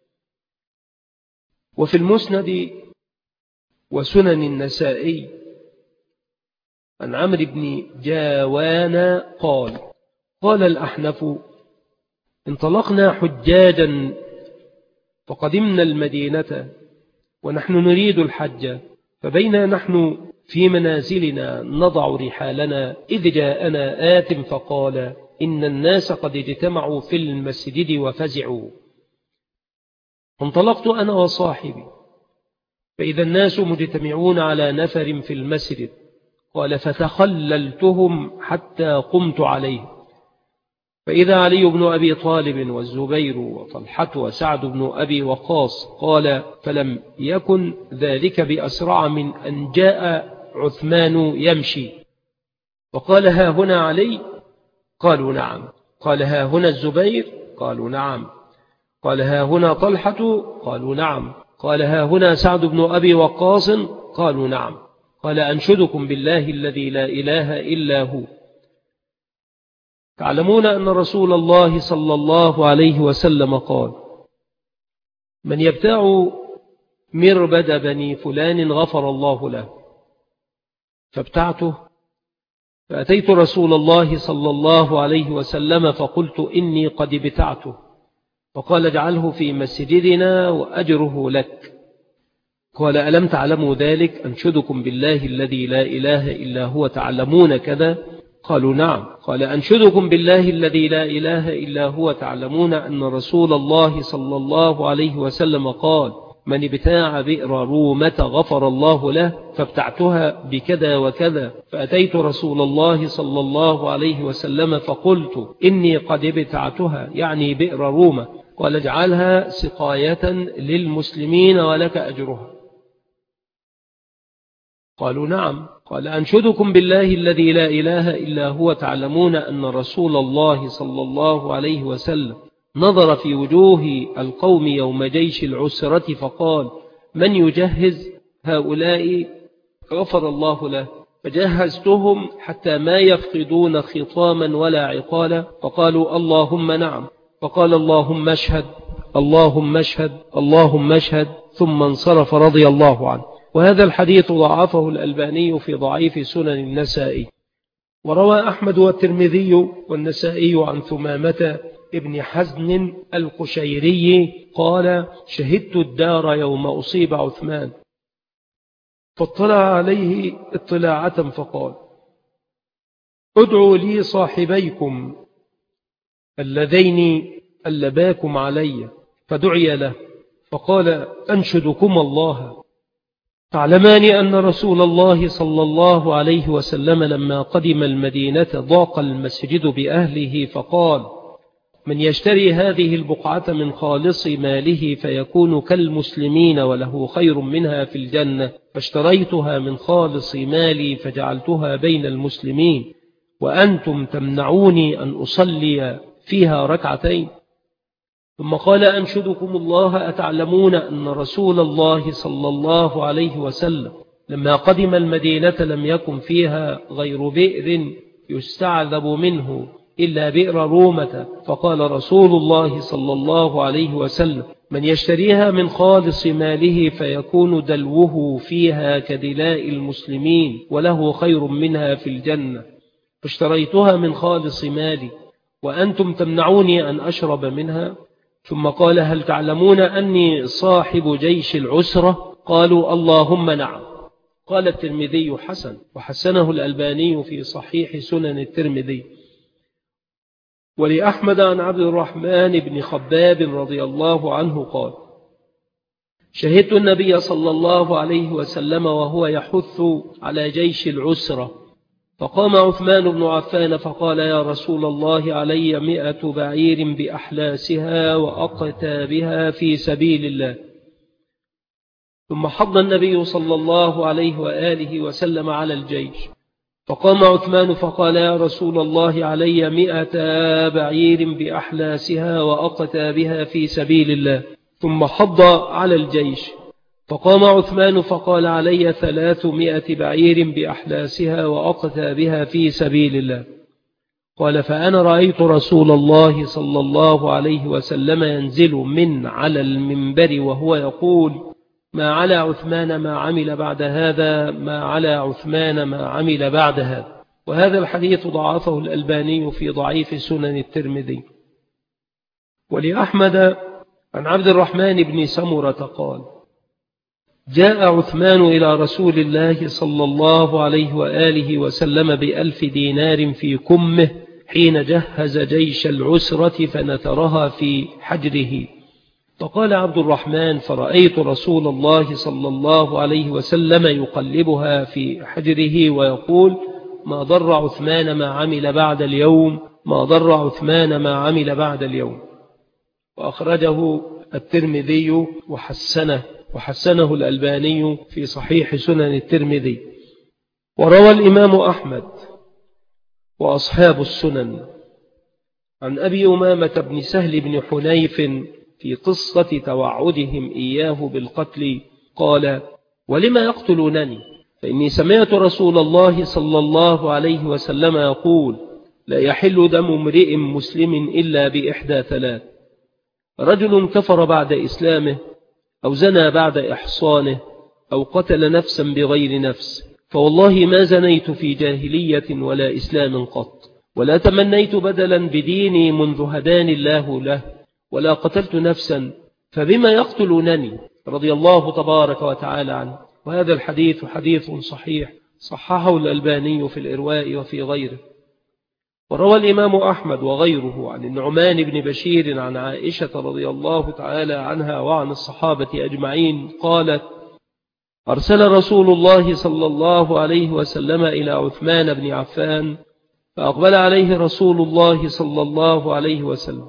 وفي المسند وسنن النسائي عن عمرو بن جاوان قال: قال الأحنف: انطلقنا حجاجا فقدمنا المدينة ونحن نريد الحج، فبينا نحن في منازلنا نضع رحالنا إذ جاءنا آت فقال: إن الناس قد اجتمعوا في المسجد وفزعوا. فانطلقت أنا وصاحبي فإذا الناس مجتمعون على نفر في المسجد. قال: فتخللتهم حتى قمت عليه، فإذا علي بن أبي طالب والزبير وطلحة وسعد بن أبي وقاص. قال: فلم يكن ذلك بأسرع من أن جاء عثمان يمشي، وقال: ها هنا علي؟ قالوا: نعم. قال: ها هنا الزبير؟ قالوا: نعم. قال: ها هنا طلحة؟ قالوا: نعم. قال: ها هنا سعد بن أبي وقاص؟ قالوا: نعم. قال: أنشدكم بالله الذي لا إله إلا هو، تعلمون أن رسول الله صلى الله عليه وسلم قال: من يبتاع مربد بني فلان غفر الله له. فابتعته، فأتيت رسول الله صلى الله عليه وسلم فقلت: إني قد ابتعته. فقال: اجعله في مسجدنا وأجره لك. قال: ألم تعلموا ذلك؟ أنشدكم بالله الذي لا إله إلا هو تعلمون كذا؟ قالوا: نعم. قال: أنشدكم بالله الذي لا إله إلا هو تعلمون أن رسول الله صلى الله عليه وسلم قال: من ابتاع بئر رومة غفر الله له، فابتعتها بكذا وكذا. فأتيت رسول الله صلى الله عليه وسلم فقلت: إني قد ابتعتها، يعني بئر رومة. قال: اجعلها سقاية للمسلمين ولك أجرها. قالوا: نعم. قال: أنشدكم بالله الذي لا إله إلا هو تعلمون أن رسول الله صلى الله عليه وسلم نظر في وجوه القوم يوم جيش العسرة فقال: من يجهز هؤلاء غفر الله له. فجهزتهم حتى ما يفقدون خطاما ولا عقالا، فقالوا اللهم نعم، فقال اللهم اشهد اللهم اشهد اللهم اشهد، ثم انصرف رضي الله عنه. وهذا الحديث ضعفه الألباني في ضعيف سنن النسائي. وروى أحمد والترمذي والنسائي عن ثمامة ابن حزن القشيري قال شهدت الدار يوم أصيب عثمان، فاطلع عليه اطلاعة فقال ادعوا لي صاحبيكم اللذين ألباكم علي، فدعي له فقال أنشدكم الله، تعلمان أن رسول الله صلى الله عليه وسلم لما قدم المدينة ضاق المسجد بأهله، فقال من يشتري هذه البقعة من خالص ماله فيكون كالمسلمين وله خير منها في الجنة، فاشتريتها من خالص مالي فجعلتها بين المسلمين، وأنتم تمنعوني أن أصلي فيها ركعتين. ثم قال أنشدكم الله، أتعلمون أن رسول الله صلى الله عليه وسلم لما قدم المدينة لم يكن فيها غير بئر يستعذب منه إلا بئر رومة، فقال رسول الله صلى الله عليه وسلم من يشتريها من خالص ماله فيكون دلوه فيها كدلاء المسلمين وله خير منها في الجنة، فاشتريتها من خالص مالي وأنتم تمنعوني أن أشرب منها. ثم قال هل تعلمون أني صاحب جيش العسرة؟ قالوا اللهم نعم. قال الترمذي حسن، وحسنه الألباني في صحيح سنن الترمذي. ولأحمد عن عبد الرحمن بن خباب رضي الله عنه قال شهدت النبي صلى الله عليه وسلم وهو يحث على جيش العسرة، فقام عثمان بن عفان فقال يا رسول الله علي مئة بعير بأحلاسها وأقتابها في سبيل الله. ثم حض النبي صلى الله عليه وآله وسلم على الجيش، فقام عثمان فقال يا رسول الله علي مئة بعير بأحلاسها وأقتابها في سبيل الله. ثم حض على الجيش، فقام عثمان فقال علي ثلاثمائة بعير بأحلاسها وأقتابها في سبيل الله. قال فأنا رأيت رسول الله صلى الله عليه وسلم ينزل من على المنبر وهو يقول ما على عثمان ما عمل بعد هذا، ما على عثمان ما عمل بعد هذا. وهذا الحديث ضعفه الألباني في ضعيف سنن الترمذي. ولأحمد عن عبد الرحمن بن سمرة قال جاء عثمان إلى رسول الله صلى الله عليه وآله وسلم بألف دينار في كمه حين جهز جيش العسرة فنثرها في حجره. فقال عبد الرحمن فرأيت رسول الله صلى الله عليه وسلم يقلبها في حجره ويقول ما ضر عثمان ما عمل بعد اليوم، ما ضر عثمان ما عمل بعد اليوم. وأخرجه الترمذي وحسنه وحسنه الألباني في صحيح سنن الترمذي. وروى الإمام أحمد وأصحاب السنن عن أبي أمامة بن سهل بن حنيف في قصة توعدهم إياه بالقتل قال ولما يقتلونني؟ فإني سمعت رسول الله صلى الله عليه وسلم يقول لا يحل دم امرئ مسلم إلا بإحدى ثلاث: رجل كفر بعد إسلامه، أو زنى بعد إحصانه، أو قتل نفسا بغير نفس. فوالله ما زنيت في جاهلية ولا إسلام قط، ولا تمنيت بدلا بديني منذ هداني الله له، ولا قتلت نفسا، فبما يقتلونني؟ رضي الله تبارك وتعالى عنه. وهذا الحديث حديث صحيح صححه الألباني في الإرواء وفي غيره. وروى الإمام أحمد وغيره عن النعمان بن بشير عن عائشة رضي الله تعالى عنها وعن الصحابة أجمعين قالت أرسل رسول الله صلى الله عليه وسلم إلى عثمان بن عفان فأقبل عليه رسول الله صلى الله عليه وسلم،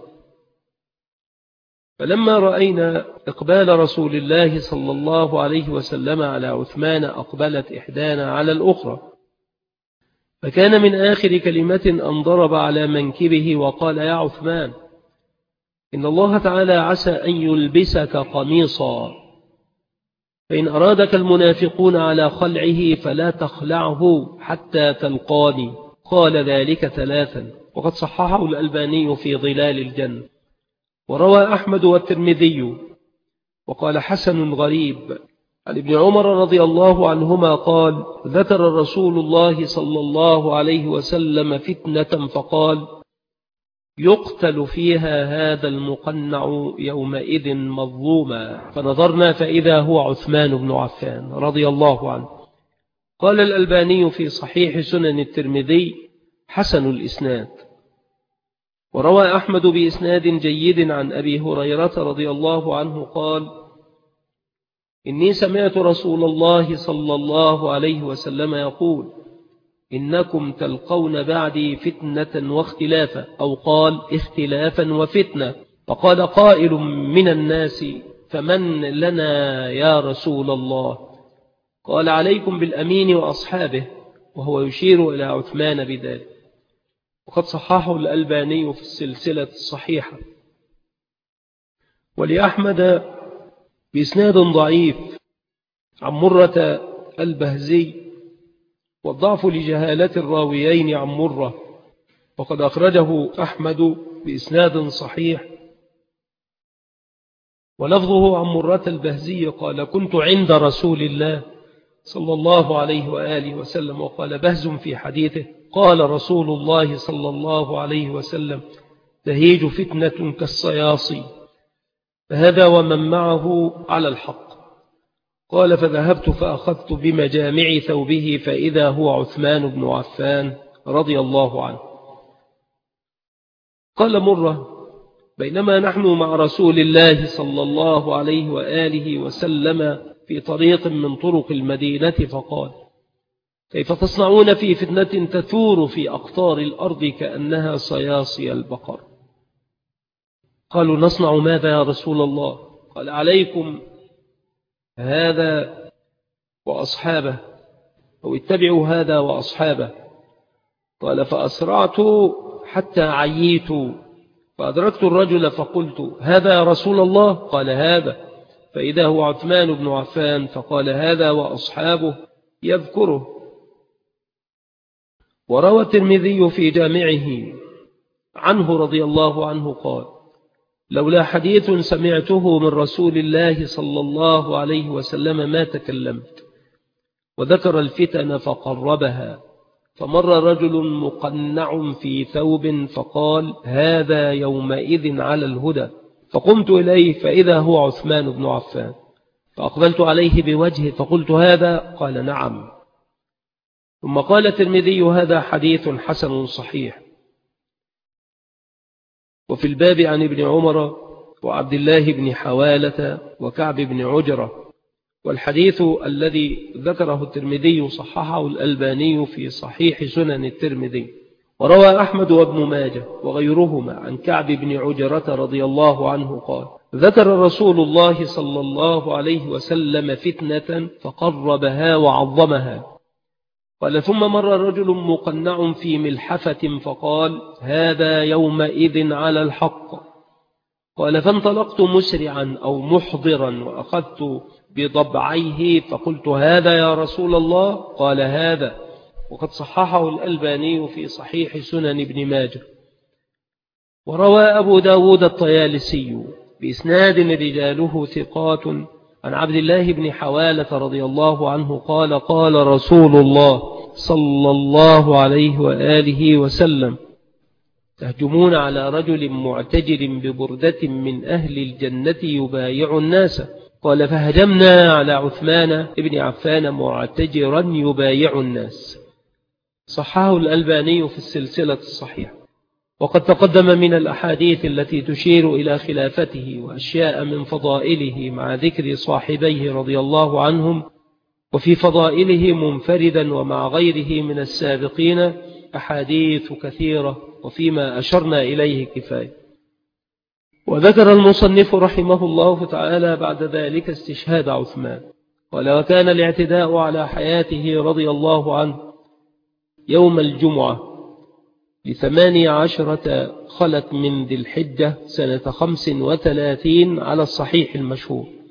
فلما رأينا إقبال رسول الله صلى الله عليه وسلم على عثمان أقبلت إحدانا على الأخرى، فكان من آخر كلمة أن ضرب على منكبه وقال يا عثمان إن الله تعالى عسى أن يلبسك قميصا. فإن أرادك المنافقون على خلعه فلا تخلعه حتى تلقاني. قال ذلك ثلاثا، وقد صححه الألباني في ظلال الجنة. وروى أحمد والترمذي وقال حسن غريب عن ابن عمر رضي الله عنهما قال: ذكر رسول الله صلى الله عليه وسلم فتنة فقال: يقتل فيها هذا المقنع يومئذ مظلوما. فنظرنا فإذا هو عثمان بن عفان رضي الله عنه. قال الألباني في صحيح سنن الترمذي: حسن الإسناد. وروى أحمد بإسناد جيد عن أبي هريرة رضي الله عنه قال: إني سمعت رسول الله صلى الله عليه وسلم يقول: إنكم تلقون بعدي فتنة واختلافا، أو قال اختلافا وفتنة. فقال قائل من الناس: فمن لنا يا رسول الله؟ قال: عليكم بالأمين وأصحابه، وهو يشير إلى عثمان بذلك. وقد صححه الألباني في السلسلة الصحيحة. ولأحمد بإسناد ضعيف عن مرة البهزي، والضعف لجهالة الراويين عن مرة، وقد أخرجه أحمد بإسناد صحيح. ولفظه عن مرة البهزي قال: كنت عند رسول الله صلى الله عليه وآله وسلم. وقال بهز في حديثه: قال رسول الله صلى الله عليه وسلم: تهيج فتنة كالصياصي، فهذا ومن معه على الحق. قال: فذهبت فأخذت بمجامع ثوبه فإذا هو عثمان بن عفان رضي الله عنه. قال مرة: بينما نحن مع رسول الله صلى الله عليه وآله وسلم في طريق من طرق المدينة، فقال: كيف تصنعون في فتنة تثور في أقطار الأرض كأنها صياصي البقر؟ قالوا: نصنع ماذا يا رسول الله؟ قال: عليكم هذا وأصحابه، أو اتبعوا هذا وأصحابه. قال: فأسرعت حتى عييت، فأدركت الرجل فقلت: هذا يا رسول الله؟ قال: هذا. فإذا هو عثمان بن عفان، فقال: هذا وأصحابه يذكره. وروى الترمذي في جامعه عنه رضي الله عنه قال: لولا حديث سمعته من رسول الله صلى الله عليه وسلم ما تكلمت. وذكر الفتن فقربها، فمر رجل مقنع في ثوب فقال: هذا يومئذ على الهدى. فقمت إليه فإذا هو عثمان بن عفان، فأقبلت عليه بوجهه فقلت: هذا؟ قال: نعم. ثم قال الترمذي: هذا حديث حسن صحيح. وفي الباب عن ابن عمر وعبد الله بن حوالة وكعب بن عجرة. والحديث الذي ذكره الترمذي صححه الألباني في صحيح سنن الترمذي. وروى أحمد وابن ماجه وغيرهما عن كعب بن عجرة رضي الله عنه قال: ذكر رسول الله صلى الله عليه وسلم فتنة فقربها وعظمها. قال: ثم مر رجل مقنع في ملحفة فقال: هذا يومئذ على الحق. قال: فانطلقت مسرعا أو محضرا وأخذت بضبعيه فقلت: هذا يا رسول الله؟ قال: هذا. وقد صححه الألباني في صحيح سنن ابن ماجه. وروى أبو داود الطيالسي بإسناد رجاله ثقات عن عبد الله بن حوالة رضي الله عنه قال: قال رسول الله صلى الله عليه وآله وسلم: تهجمون على رجل معتجر ببردة من أهل الجنة يبايع الناس. قال: فهجمنا على عثمان بن عفان معتجرا يبايع الناس. صححه الألباني في السلسلة الصحيحة. وقد تقدم من الأحاديث التي تشير إلى خلافته وأشياء من فضائله مع ذكر صاحبيه رضي الله عنهم، وفي فضائله منفردا ومع غيره من السابقين أحاديث كثيرة، وفيما أشرنا إليه كفاية. وذكر المصنف رحمه الله تعالى بعد ذلك استشهاد عثمان. قال: وكان الاعتداء على حياته رضي الله عنه يوم الجمعة لثماني عشرة خلت من ذي الحجة سنة خمس وثلاثين على الصحيح المشهور.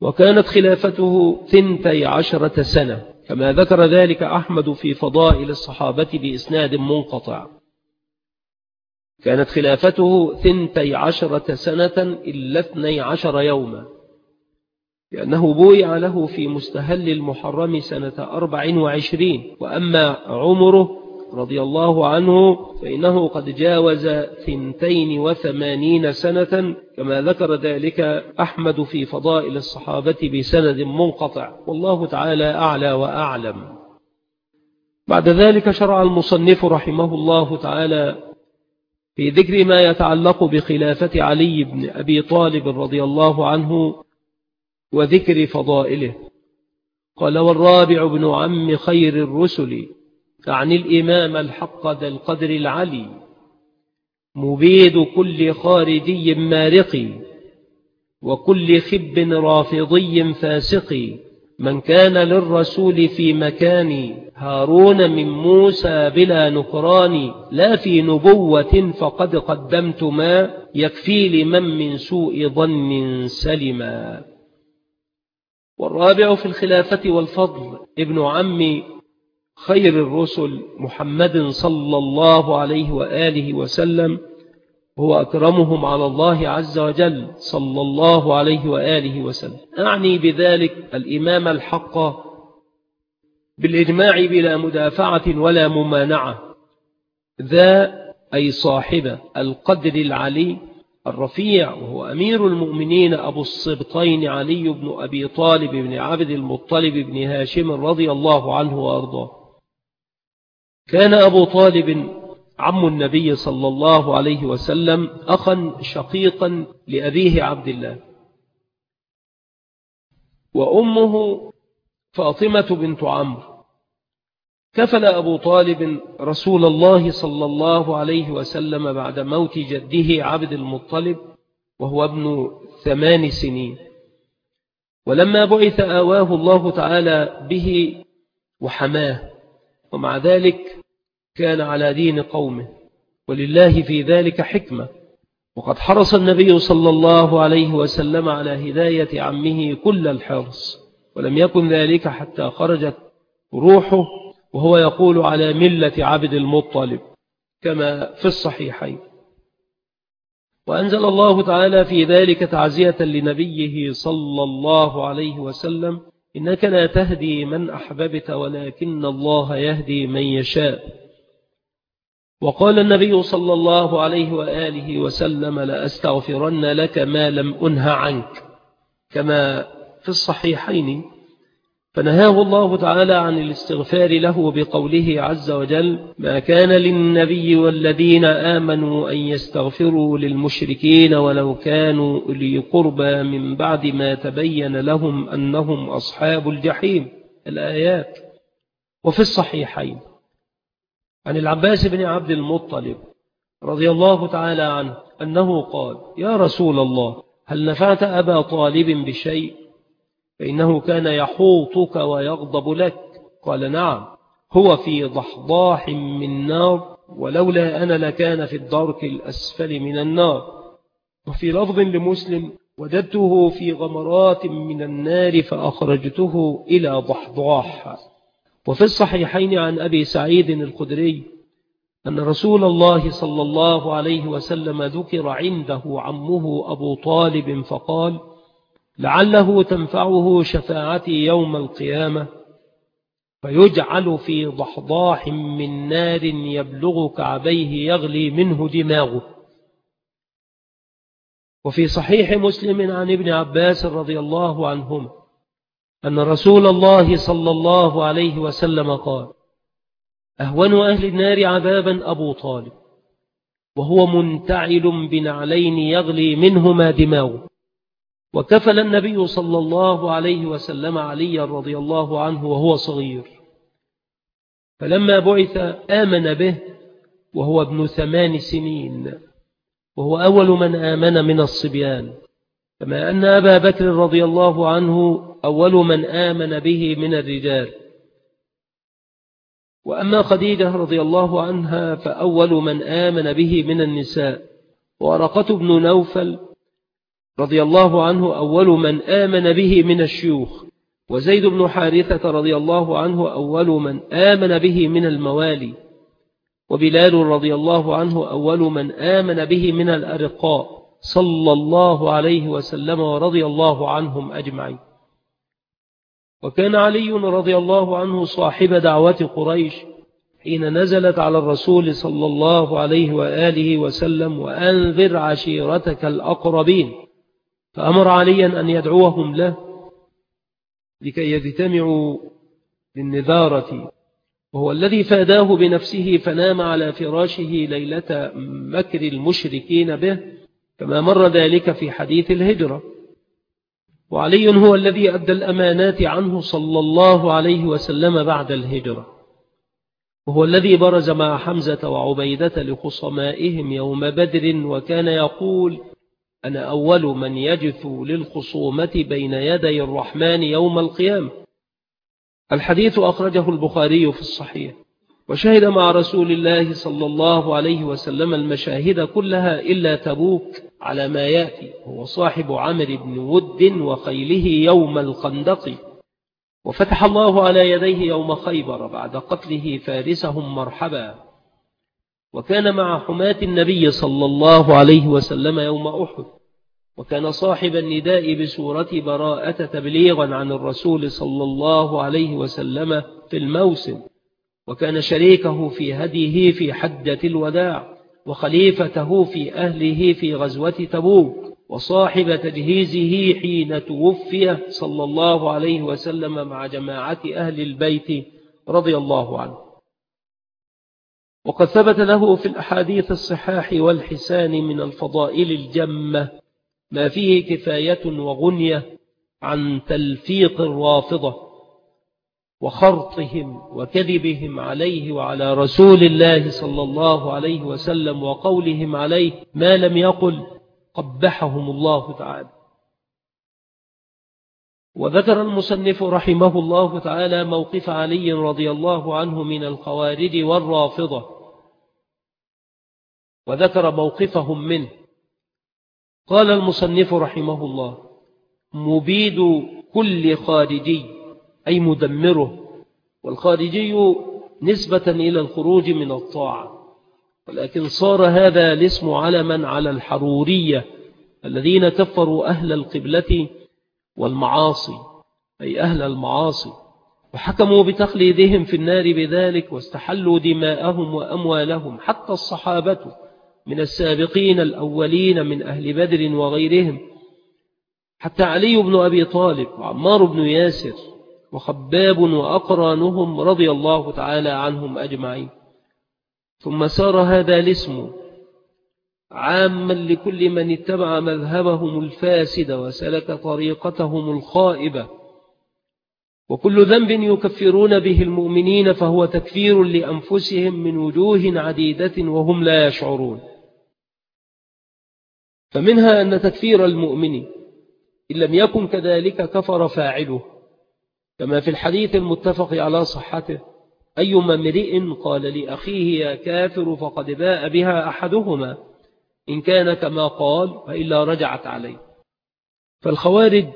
وكانت خلافته ثنتي عشرة سنة كما ذكر ذلك أحمد في فضائل الصحابة بإسناد منقطع. كانت خلافته ثنتي عشرة سنة إلا اثني عشر يوما، لأنه بويع له في مستهل المحرم سنة أربع وعشرين، وأما عمره رضي الله عنه فإنه قد جاوز ثنتين وثمانين سنة كما ذكر ذلك أحمد في فضائل الصحابة بسند منقطع، والله تعالى أعلى وأعلم. بعد ذلك شرع المصنف رحمه الله تعالى في ذكر ما يتعلق بخلافة علي بن أبي طالب رضي الله عنه وذكر فضائله. قال: والرابع بن عم خير الرسل، يعني الإمام الحق ذا القدر العلي، مبيد كل خارجي مارق وكل خب رافضي فاسق، من كان للرسول في مكان هارون من موسى بلا نكران، لا في نبوة فقد قدمت ما يكفي لمن من سوء ظن سلما. والرابع في الخلافة والفضل ابن عم خير الرسل محمد صلى الله عليه وآله وسلم، هو أكرمهم على الله عز وجل صلى الله عليه وآله وسلم. أعني بذلك الإمام الحق بالإجماع بلا مدافعة ولا ممانعة، ذا أي صاحب القدر العلي الرفيع، وهو أمير المؤمنين أبو الصبطين علي بن أبي طالب بن عبد المطلب بن هاشم رضي الله عنه وأرضاه. كان أبو طالب عم النبي صلى الله عليه وسلم أخا شقيقا لأبيه عبد الله، وأمه فاطمة بنت عمرو. كفل أبو طالب رسول الله صلى الله عليه وسلم بعد موت جده عبد المطلب وهو ابن ثمان سنين، ولما بعث آواه الله تعالى به وحماه، ومع ذلك كان على دين قومه، ولله في ذلك حكمة. وقد حرص النبي صلى الله عليه وسلم على هداية عمه كل الحرص، ولم يكن ذلك حتى خرجت روحه وهو يقول على ملة عبد المطلب كما في الصحيحين. وأنزل الله تعالى في ذلك تعزية لنبيه صلى الله عليه وسلم: إنك لا تهدي من أحببت ولكن الله يهدي من يشاء. وقال النبي صلى الله عليه وآله وسلم: لأستغفرن لك ما لم أنه عنك، كما في الصحيحين. فنهاه الله تعالى عن الاستغفار له بقوله عز وجل: ما كان للنبي والذين آمنوا أن يستغفروا للمشركين ولو كانوا أولي قربى من بعد ما تبين لهم أنهم أصحاب الجحيم. الآيات. وفي الصحيحين عن العباس بن عبد المطلب رضي الله تعالى عنه أنه قال: يا رسول الله، هل نفعت أبا طالب بشيء؟ فإنه كان يحوطك ويغضب لك. قال: نعم، هو في ضحضاح من نار، ولولا أنا لكان في الدرك الأسفل من النار. وفي لفظ لمسلم: وجدته في غمرات من النار فأخرجته إلى ضحضاح. وفي الصحيحين عن أبي سعيد الخدري أن رسول الله صلى الله عليه وسلم ذكر عنده عمه أبو طالب فقال: لعله تنفعه شفاعتي يوم القيامة، فيجعل في ضحضاح من نار يبلغ كعبيه يغلي منه دماغه. وفي صحيح مسلم عن ابن عباس رضي الله عنهما أن رسول الله صلى الله عليه وسلم قال: أهون أهل النار عذابا أبو طالب، وهو منتعل بنعلين يغلي منهما دماغه. وكفل النبي صلى الله عليه وسلم علي رضي الله عنه وهو صغير، فلما بعث آمن به وهو ابن ثمان سنين، وهو أول من آمن من الصبيان، كما أن أبا بكر رضي الله عنه أول من آمن به من الرجال. وأما خديجة رضي الله عنها فأول من آمن به من النساء. وورقة بن نوفل رضي الله عنه أول من آمن به من الشيوخ، وزيد بن حارثة رضي الله عنه أول من آمن به من الموالي، وبلال رضي الله عنه أول من آمن به من الأرقاء، صلى الله عليه وسلم ورضي الله عنهم أجمعين. وكان علي رضي الله عنه صاحب دعوة قريش حين نزلت على الرسول صلى الله عليه وآله وسلم: وأنذر عشيرتك الأقربين، فأمر عليا أن يدعوهم له لكي يجتمعوا للنذارة، وهو الذي فاداه بنفسه فنام على فراشه ليلة مكر المشركين به، كما مر ذلك في حديث الهجرة. وعلي هو الذي أدى الأمانات عنه صلى الله عليه وسلم بعد الهجرة، وهو الذي برز مع حمزة وعبيدة لخصمائهم يوم بدر، وكان يقول: أنا أول من يجثو للخصومة بين يدي الرحمن يوم القيامة. الحديث أخرجه البخاري في الصحيح. وشهد مع رسول الله صلى الله عليه وسلم المشاهد كلها إلا تبوك على ما يأتي، هو صاحب عمرو بن ود وخيله يوم الخندق، وفتح الله على يديه يوم خيبر بعد قتله فارسهم مرحبا. وكان مع حماة النبي صلى الله عليه وسلم يوم أحد، وكان صاحب النداء بسورة براءة تبليغا عن الرسول صلى الله عليه وسلم في الموسم، وكان شريكه في هديه في حجة الوداع، وخليفته في أهله في غزوة تبوك، وصاحب تجهيزه حين توفي صلى الله عليه وسلم مع جماعة أهل البيت رضي الله عنه. وقد ثبت له في الأحاديث الصحاح والحسان من الفضائل الجمة ما فيه كفاية وغنية عن تلفيق الرافضة وخرطهم وكذبهم عليه وعلى رسول الله صلى الله عليه وسلم، وقولهم عليه ما لم يقل، قبحهم الله تعالى. وذكر المصنف رحمه الله تعالى موقف علي رضي الله عنه من الخوارج والرافضة، وذكر موقفهم منه. قال المصنف رحمه الله: مبيد كل خارجي أي مدمره، والخارجي نسبة إلى الخروج من الطاعة، ولكن صار هذا الاسم علما على الحرورية الذين كفروا أهل القبلة والمعاصي، أي أهل المعاصي، وحكموا بتخليدهم في النار بذلك، واستحلوا دماءهم وأموالهم، حتى الصحابة من السابقين الأولين من أهل بدر وغيرهم، حتى علي بن أبي طالب وعمار بن ياسر وخباب وأقرانهم رضي الله تعالى عنهم أجمعين. ثم سار هذا الاسم عاما لكل من اتبع مذهبهم الفاسد وسلك طريقتهم الخائبة، وكل ذنب يكفرون به المؤمنين فهو تكفير لأنفسهم من وجوه عديدة وهم لا يشعرون. فمنها أن تكفير المؤمن إن لم يكن كذلك كفر فاعله، كما في الحديث المتفق على صحته: أيما امرئ قال لأخيه يا كافر فقد باء بها أحدهما، إن كان كما قال وإلا رجعت عليه. فالخوارج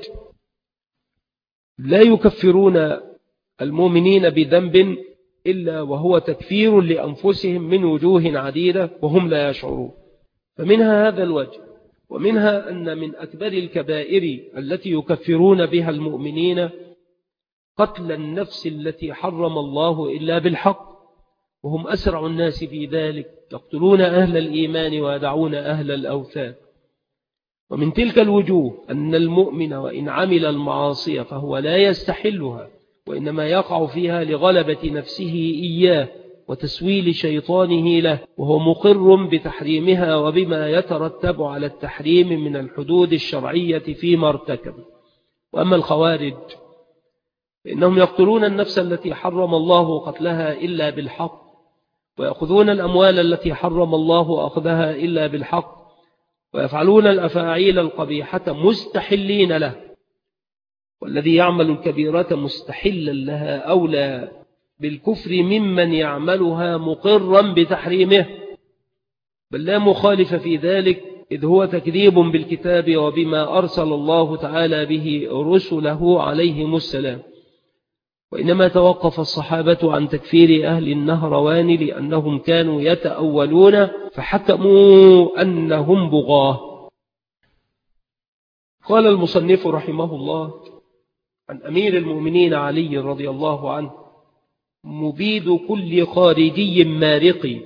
لا يكفرون المؤمنين بذنب إلا وهو تكفير لأنفسهم من وجوه عديدة وهم لا يشعرون. فمنها هذا الوجه. ومنها أن من أكبر الكبائر التي يكفرون بها المؤمنين قتل النفس التي حرم الله إلا بالحق، وهم أسرع الناس في ذلك، يقتلون أهل الإيمان ويدعون أهل الأوثان. ومن تلك الوجوه أن المؤمن وإن عمل المعاصي فهو لا يستحلها، وإنما يقع فيها لغلبة نفسه إياه وتسويل شيطانه له، وهو مقر بتحريمها وبما يترتب على التحريم من الحدود الشرعية فيما ارتكب. وأما الخوارج إنهم يقتلون النفس التي حرم الله قتلها إلا بالحق، ويأخذون الأموال التي حرم الله أخذها إلا بالحق، ويفعلون الأفاعيل القبيحة مستحلين له، والذي يعمل الكبيرة مستحلا لها أولى بالكفر ممن يعملها مقرا بتحريمه، بل لا مخالف في ذلك إذ هو تكذيب بالكتاب وبما أرسل الله تعالى به رسله عليهم السلام. وإنما توقف الصحابة عن تكفير أهل النهروان لأنهم كانوا يتأولون فحكموا أنهم بغاه. قال المصنف رحمه الله عن أمير المؤمنين علي رضي الله عنه: مبيد كل خارجي مارق.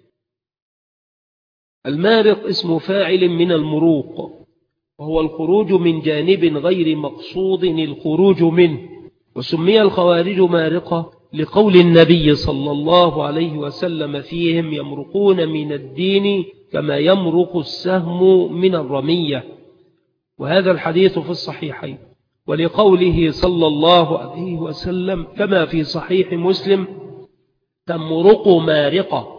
المارق اسم فاعل من المروق، وهو الخروج من جانب غير مقصود الخروج منه. وسمي الخوارج مارقة لقول النبي صلى الله عليه وسلم فيهم: يمرقون من الدين كما يمرق السهم من الرمية. وهذا الحديث في الصحيحين. ولقوله صلى الله عليه وسلم كما في صحيح مسلم: تمرق مارقة.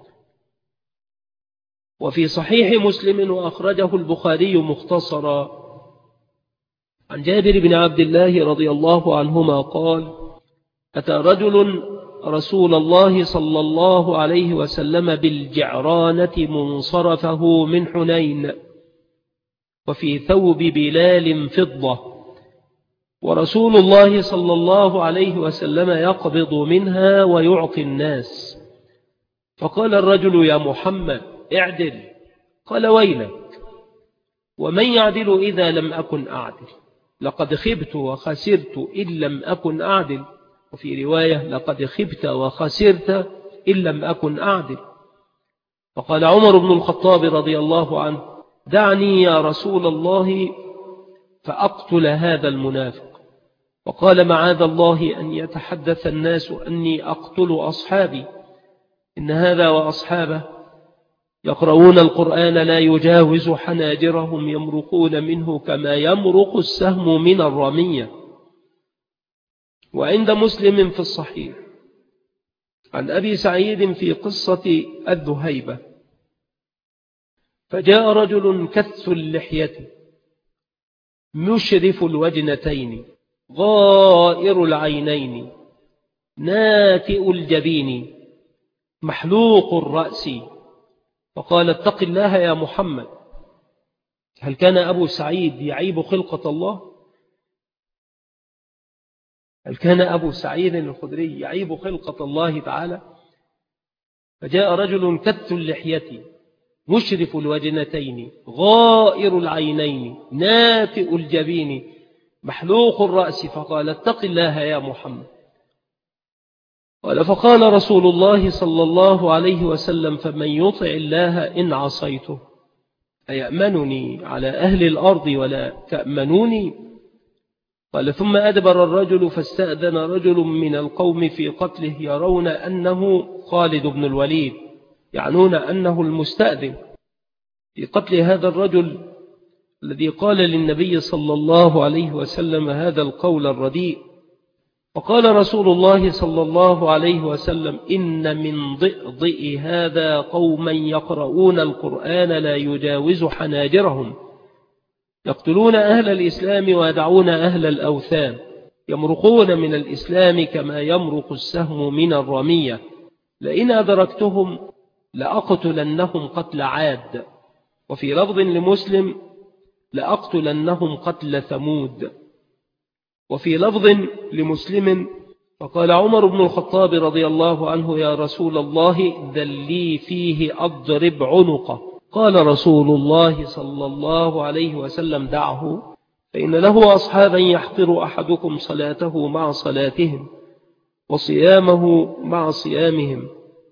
وفي صحيح مسلم وأخرجه البخاري مختصرا عن جابر بن عبد الله رضي الله عنهما قال: أتى رجل رسول الله صلى الله عليه وسلم بالجعرانة منصرفه من حنين، وفي ثوب بلال فضة، ورسول الله صلى الله عليه وسلم يقبض منها ويعطي الناس. فقال الرجل: يا محمد اعدل. قال: ويلك، ومن يعدل إذا لم أكن أعدل؟ لقد خبت وخسرت إن لم أكن أعدل. وفي رواية: لقد خبت وخسرت إن لم أكن أعدل. فقال عمر بن الخطاب رضي الله عنه: دعني يا رسول الله فأقتل هذا المنافق. وقال: معاذ الله أن يتحدث الناس أني أقتل أصحابي، إن هذا وأصحابه يقرؤون القرآن لا يجاوز حناجرهم يمرقون منه كما يمرق السهم من الرمية. وعند مسلم في الصحيح عن أبي سعيد في قصة الذهيبة: فجاء رجل كث اللحية مشرف الوجنتين غائر العينين ناتئ الجبين محلوق الرأس، فقال: اتق الله يا محمد. هل كان أبو سعيد يعيب خلقة الله؟ هل كان أبو سعيد الخدري يعيب خلقة الله تعالى؟ فجاء رجل كث اللحية مشرف الوجنتين غائر العينين ناتئ الجبين محلوق الرأس، فقال: اتق الله يا محمد. قال: فقال رسول الله صلى الله عليه وسلم: فمن يطع الله إن عصيته أيأمنني على أهل الأرض ولا تأمنوني؟ قال: ثم أدبر الرجل فاستأذن رجل من القوم في قتله يرون أنه خالد بن الوليد، يعنون أنه المستأذن في قتل هذا الرجل الذي قال للنبي صلى الله عليه وسلم هذا القول الرديء. فقال رسول الله صلى الله عليه وسلم: إن من ضئضئ هذا قوما يقرؤون القرآن لا يجاوز حناجرهم، يقتلون أهل الإسلام ويدعون أهل الأوثان، يمرقون من الإسلام كما يمرق السهم من الرمية، لئن أدركتهم لأقتلنهم قتل عاد. وفي لفظ لمسلم: لأقتلنهم قتل ثمود. وفي لفظ لمسلم: فقال عمر بن الخطاب رضي الله عنه: يا رسول الله ذلي فيه أضرب عنقه. قال رسول الله صلى الله عليه وسلم: دعه، فإن له أصحابا يحقر أحدكم صلاته مع صلاتهم وصيامه مع صيامهم،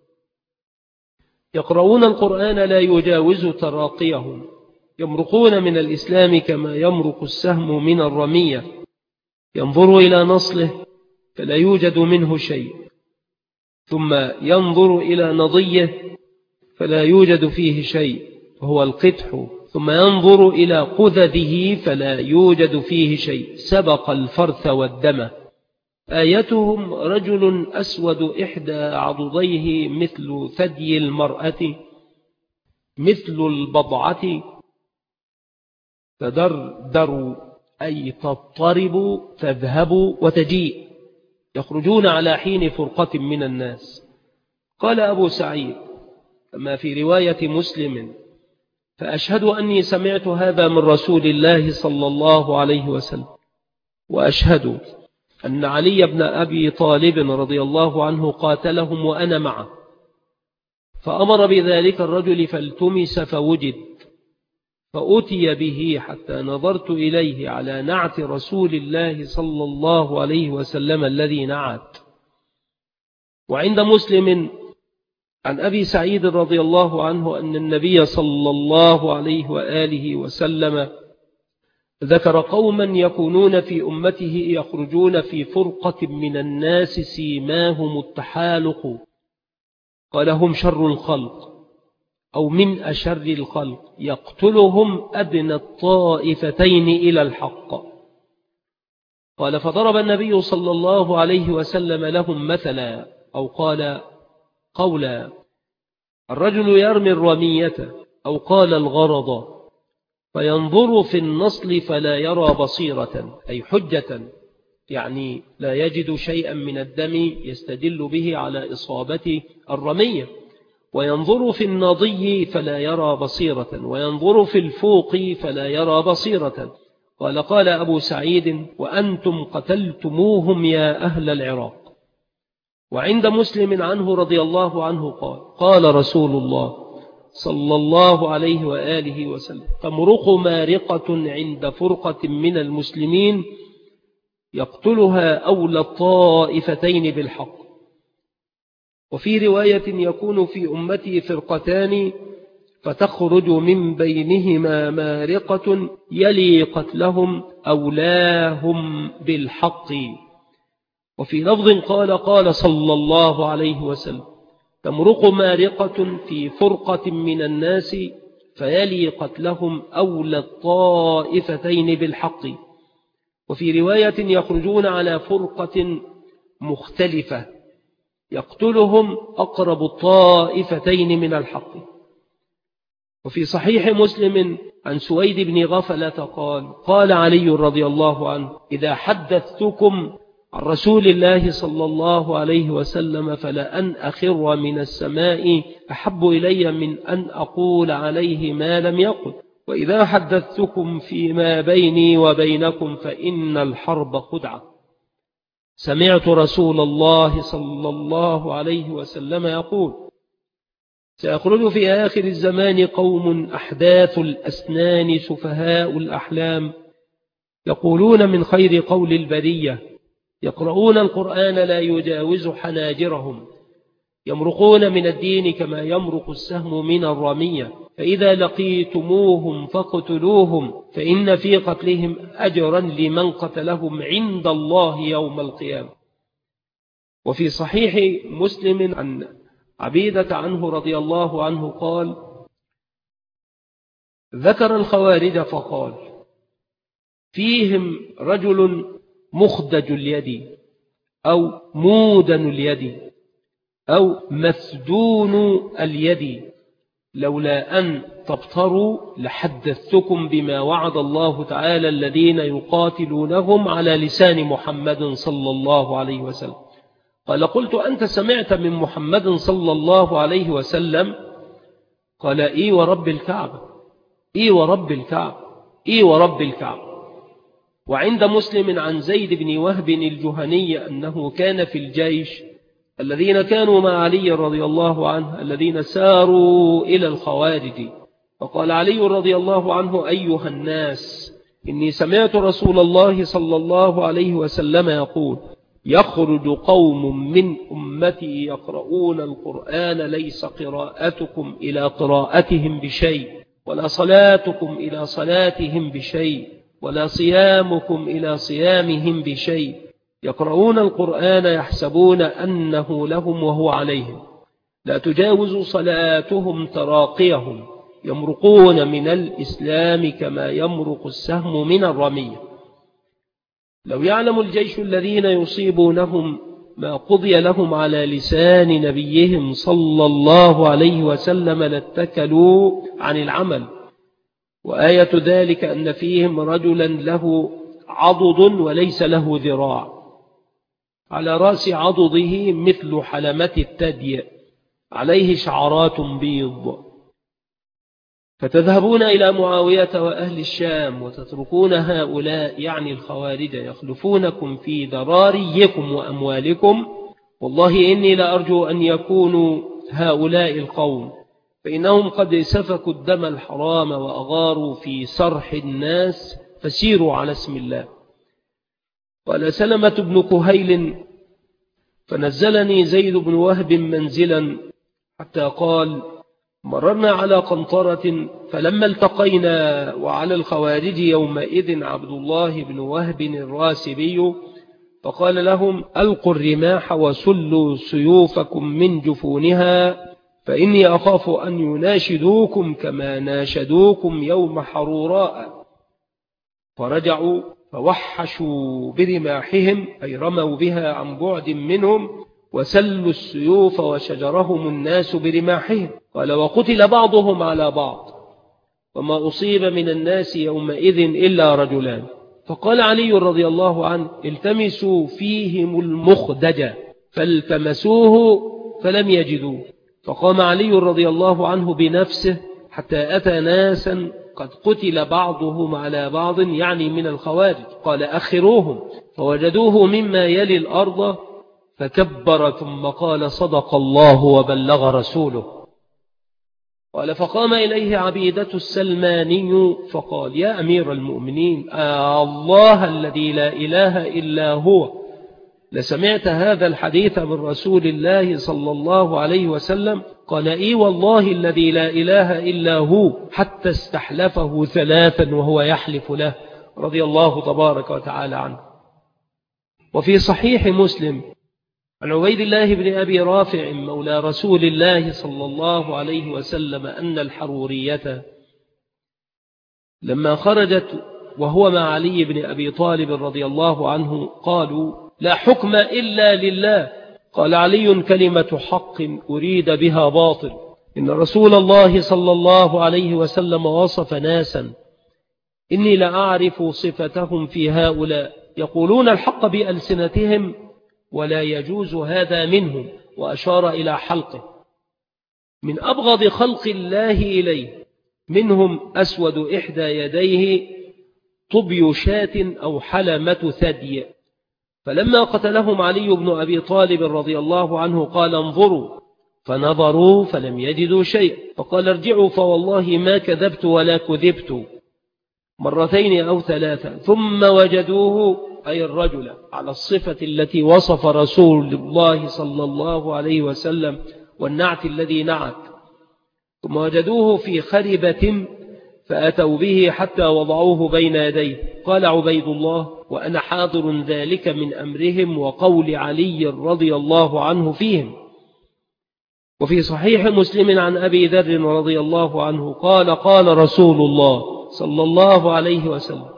يقرؤون القرآن لا يجاوز تراقيهم، يمرقون من الإسلام كما يمرق السهم من الرمية، ينظر إلى نصله فلا يوجد منه شيء، ثم ينظر إلى نضيه فلا يوجد فيه شيء وهو القدح، ثم ينظر إلى قذذه فلا يوجد فيه شيء سبق الفرث والدم. آيتهم رجل أسود إحدى عضديه مثل ثدي المرأة مثل البضعة تدردر أي تضطرب تذهب وتجيء، يخرجون على حين فرقة من الناس. قال أبو سعيد كما في رواية مسلم: فأشهد أني سمعت هذا من رسول الله صلى الله عليه وسلم، وأشهد أن علي بن أبي طالب رضي الله عنه قاتلهم وأنا معه، فأمر بذلك الرجل فالتمس فوجد، فأتي به حتى نظرت إليه على نعت رسول الله صلى الله عليه وسلم الذي نعت. وعند مسلم عن أبي سعيد رضي الله عنه أن النبي صلى الله عليه وآله وسلم ذكر قوما يكونون في أمته يخرجون في فرقة من الناس سيماهم التحالق، قال هم شر الخلق أو من أشر الخلق، يقتلهم أدنى الطائفتين إلى الحق. قال فضرب النبي صلى الله عليه وسلم لهم مثلا، أو قال قولا: الرجل يرمي الرمية، أو قال الغرض، فينظر في النصل فلا يرى بصيرة، أي حجة، يعني لا يجد شيئا من الدم يستدل به على إصابة الرمية، وينظر في النضي فلا يرى بصيرة، وينظر في الفوق فلا يرى بصيرة. قال قال أبو سعيد: وأنتم قتلتموهم يا أهل العراق. وعند مسلم عنه رضي الله عنه قال: قال رسول الله صلى الله عليه وآله وسلم: تمرق مارقة عند فرقة من المسلمين يقتلها أولى الطائفتين بالحق. وفي رواية: يكون في أمتي فرقتان فتخرج من بينهما مارقة يلي قتلهم أولاهم بالحق. وفي لفظ قال قال صلى الله عليه وسلم: تمرق مارقة في فرقة من الناس فيلي قتلهم أولى الطائفتين بالحق. وفي رواية: يخرجون على فرقة مختلفة يقتلهم أقرب الطائفتين من الحق. وفي صحيح مسلم عن سويد بن غفلة قال: قال علي رضي الله عنه: إذا حدثتكم عن رسول الله صلى الله عليه وسلم فلأن أخر من السماء أحب إلي من أن أقول عليه ما لم يقل، وإذا حدثتكم فيما بيني وبينكم فإن الحرب خدعة. سمعت رسول الله صلى الله عليه وسلم يقول: سيخرج في آخر الزمان قوم أحداث الأسنان سفهاء الأحلام، يقولون من خير قول البرية، يقرؤون القرآن لا يجاوز حناجرهم، يمرقون من الدين كما يمرق السهم من الرمية، فإذا لقيتموهم فاقتلوهم، فإن في قتلهم أجرا لمن قتلهم عند الله يوم القيامة. وفي صحيح مسلم عن عبيدة عنه رضي الله عنه قال: ذكر الخوارج فقال: فيهم رجل مخدج اليد، أو مودن اليد، أو مسدون اليد، لولا أن تبطروا لحدثتكم بما وعد الله تعالى الذين يقاتلونهم على لسان محمد صلى الله عليه وسلم. قال: قلت: أنت سمعت من محمد صلى الله عليه وسلم؟ قال: إي ورب الكعبة، إي ورب الكعبة، إي ورب الكعبة. وعند مسلم عن زيد بن وهب الجهني أنه كان في الجيش الذين كانوا مع علي رضي الله عنه الذين ساروا إلى الخوارج، فقال علي رضي الله عنه: أيها الناس، إني سمعت رسول الله صلى الله عليه وسلم يقول: يخرج قوم من أمتي يقرؤون القرآن ليس قراءتكم إلى قراءتهم بشيء، ولا صلاتكم إلى صلاتهم بشيء، ولا صيامكم إلى صيامهم بشيء، يقرؤون القرآن يحسبون أنه لهم وهو عليهم، لا تجاوز صلاتهم تراقيهم، يمرقون من الإسلام كما يمرق السهم من الرمية. لو يعلم الجيش الذين يصيبونهم ما قضي لهم على لسان نبيهم صلى الله عليه وسلم لاتكلوا عن العمل. وآية ذلك أن فيهم رجلا له عضد وليس له ذراع، على رأس عضده مثل حلمة الثدي، عليه شعرات بيض. فتذهبون إلى معاوية وأهل الشام وتتركون هؤلاء يعني الخوارج يخلفونكم في ذراريكم وأموالكم. والله إني لأرجو أن يكونوا هؤلاء القوم، فإنهم قد سفكوا الدم الحرام وأغاروا في سرح الناس، فسيروا على اسم الله. قال سلمة بن كهيل فنزلني زيد بن وهب منزلا حتى قال مررنا على قنطرة فلما التقينا وعلى الخوارج يومئذ عبد الله بن وهب الراسبي، فقال لهم ألقوا الرماح وسلوا سيوفكم من جفونها، فإني أخاف أن يناشدوكم كما ناشدوكم يوم حروراء. فرجعوا فوحشوا برماحهم، أي رموا بها عن بعد منهم، وسلوا السيوف وشجرهم الناس برماحهم. قال وقتل بعضهم على بعض، وما أصيب من الناس يومئذ إلا رجلان. فقال علي رضي الله عنه التمسوا فيهم المخدج، فالتمسوه فلم يجدوه. فقام علي رضي الله عنه بنفسه حتى أتى ناسا قد قتل بعضهم على بعض، يعني من الخوارج، قال أخروهم، فوجدوه مما يلي الأرض فكبر ثم قال صدق الله وبلغ رسوله. قال فقام إليه عبيدة السلماني فقال يا أمير المؤمنين آه الله الذي لا إله إلا هو لسمعت هذا الحديث من رسول الله صلى الله عليه وسلم؟ قال إي والله الذي لا إله إلا هو، حتى استحلفه ثلاثا وهو يحلف له، رضي الله تبارك وتعالى عنه. وفي صحيح مسلم عن عبيد الله بن أبي رافع مولى رسول الله صلى الله عليه وسلم أن الحرورية لما خرجت وهو مع علي بن أبي طالب رضي الله عنه قالوا لا حكم إلا لله. قال علي كلمة حق أريد بها باطل، إن رسول الله صلى الله عليه وسلم وصف ناسا إني لأعرف صفتهم في هؤلاء يقولون الحق بألسنتهم ولا يجوز هذا منهم، وأشار إلى حلقه. من أبغض خلق الله إليه منهم أسود إحدى يديه طبي شاة أو حلمة ثدي. فلما قتلهم علي بن أبي طالب رضي الله عنه قال انظروا، فنظروا فلم يجدوا شيء، فقال ارجعوا فوالله ما كذبت ولا كذبت، مرتين أو ثلاثة، ثم وجدوه أي الرجل على الصفة التي وصف رسول الله صلى الله عليه وسلم والنعت الذي نعت، ثم وجدوه في خربة فأتوا به حتى وضعوه بين يديه. قال عبيد الله وأنا حاضر ذلك من أمرهم وقول علي رضي الله عنه فيهم. وفي صحيح مسلم عن أبي ذر رضي الله عنه قال قال رسول الله صلى الله عليه وسلم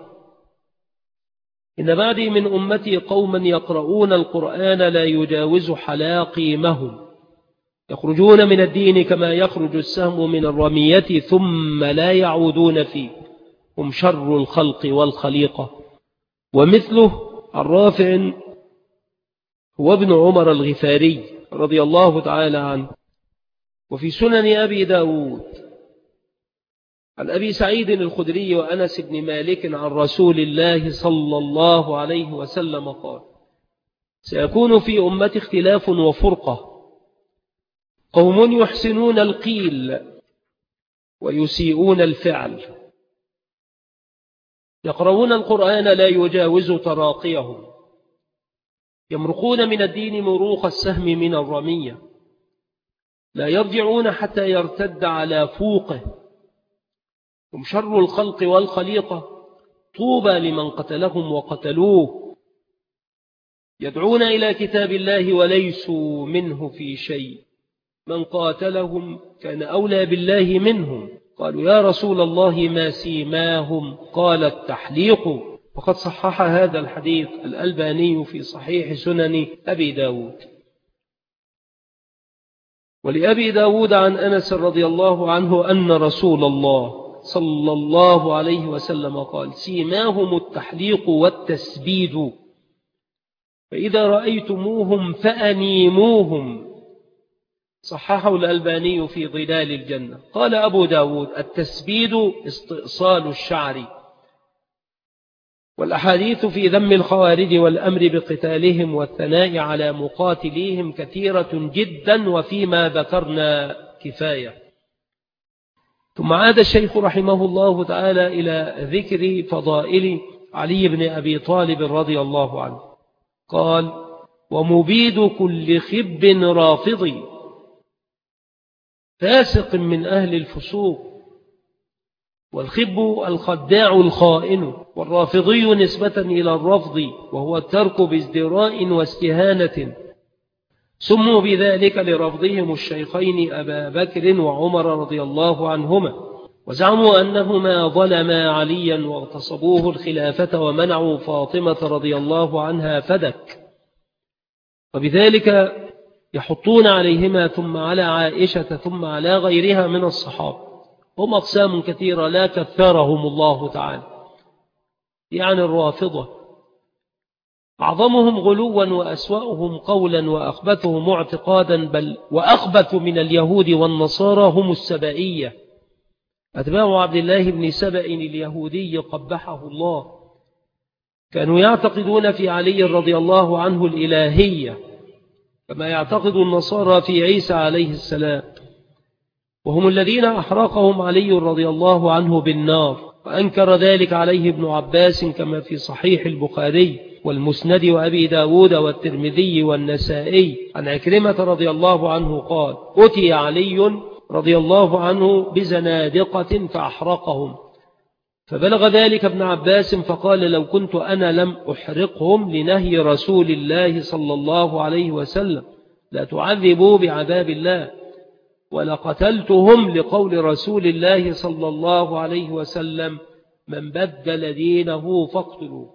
إن بعدي من أمتي قوما يقرؤون القرآن لا يجاوز حلاقيمهم، يخرجون من الدين كما يخرج السهم من الرمية ثم لا يعودون فيه، هم شر الخلق والخليقة. ومثله الرافع هو ابن عمر الغفاري رضي الله تعالى عنه. وفي سنن أبي داود عن أبي سعيد الخدري وأنس بن مالك عن رسول الله صلى الله عليه وسلم قال سيكون في أمة اختلاف وفرقة، قوم يحسنون القيل ويسيئون الفعل، يقرؤون القرآن لا يجاوز تراقيهم، يمرقون من الدين مروق السهم من الرمية، لا يرجعون حتى يرتد على فوقه، هم شر الخلق والخليقة، طوبى لمن قتلهم وقتلوه، يدعون إلى كتاب الله وليسوا منه في شيء، من قاتلهم كان أولى بالله منهم. قالوا يا رسول الله ما سيماهم؟ قال التحليق. وقد صحح هذا الحديث الألباني في صحيح سنن أبي داود. ولأبي داود عن أنس رضي الله عنه أن رسول الله صلى الله عليه وسلم قال سيماهم التحليق والتسبيد، فإذا رأيتموهم فأنيموهم، صححه الألباني في ظلال الجنة. قال أبو داود: التسبيد استئصال الشعر. والأحاديث في ذم الخوارج والأمر بقتالهم والثناء على مقاتليهم كثيرة جدا، وفيما ذكرنا كفاية. ثم عاد الشيخ رحمه الله تعالى إلى ذكر فضائل علي بن أبي طالب رضي الله عنه. قال: ومبيد كل خب رافضي، فاسق من أهل الفسوق. والخب الخداع الخائن، والرافضي نسبة إلى الرفض، وهو الترك بازدراء واستهانة. سموا بذلك لرفضهم الشيخين أبا بكر وعمر رضي الله عنهما، وزعموا أنهما ظلما عليا واغتصبوه الخلافة ومنعوا فاطمة رضي الله عنها فدك، وبذلك يحطون عليهما ثم على عائشة ثم على غيرها من الصحابة. هم أقسام كثيرة لا كثرهم الله تعالى، يعني الرافضة أعظمهم غلوا وأسوأهم قولا وأخبثهم اعتقادا، بل وأخبث من اليهود والنصارى هم السبائية، أتباع عبد الله بن سبأ اليهودي قبحه الله. كانوا يعتقدون في علي رضي الله عنه الإلهية كما يعتقد النصارى في عيسى عليه السلام، وهم الذين أحرقهم علي رضي الله عنه بالنار، وأنكر ذلك عليه ابن عباس كما في صحيح البخاري والمسند وأبي داود والترمذي والنسائي عن عكرمة رضي الله عنه قال: أتي علي رضي الله عنه بزنادقة فأحرقهم، فبلغ ذلك ابن عباس فقال: لو كنت أنا لم أحرقهم لنهي رسول الله صلى الله عليه وسلم لا تعذبوا بعذاب الله، ولقتلتهم لقول رسول الله صلى الله عليه وسلم: من بدل دينه فاقتلوه.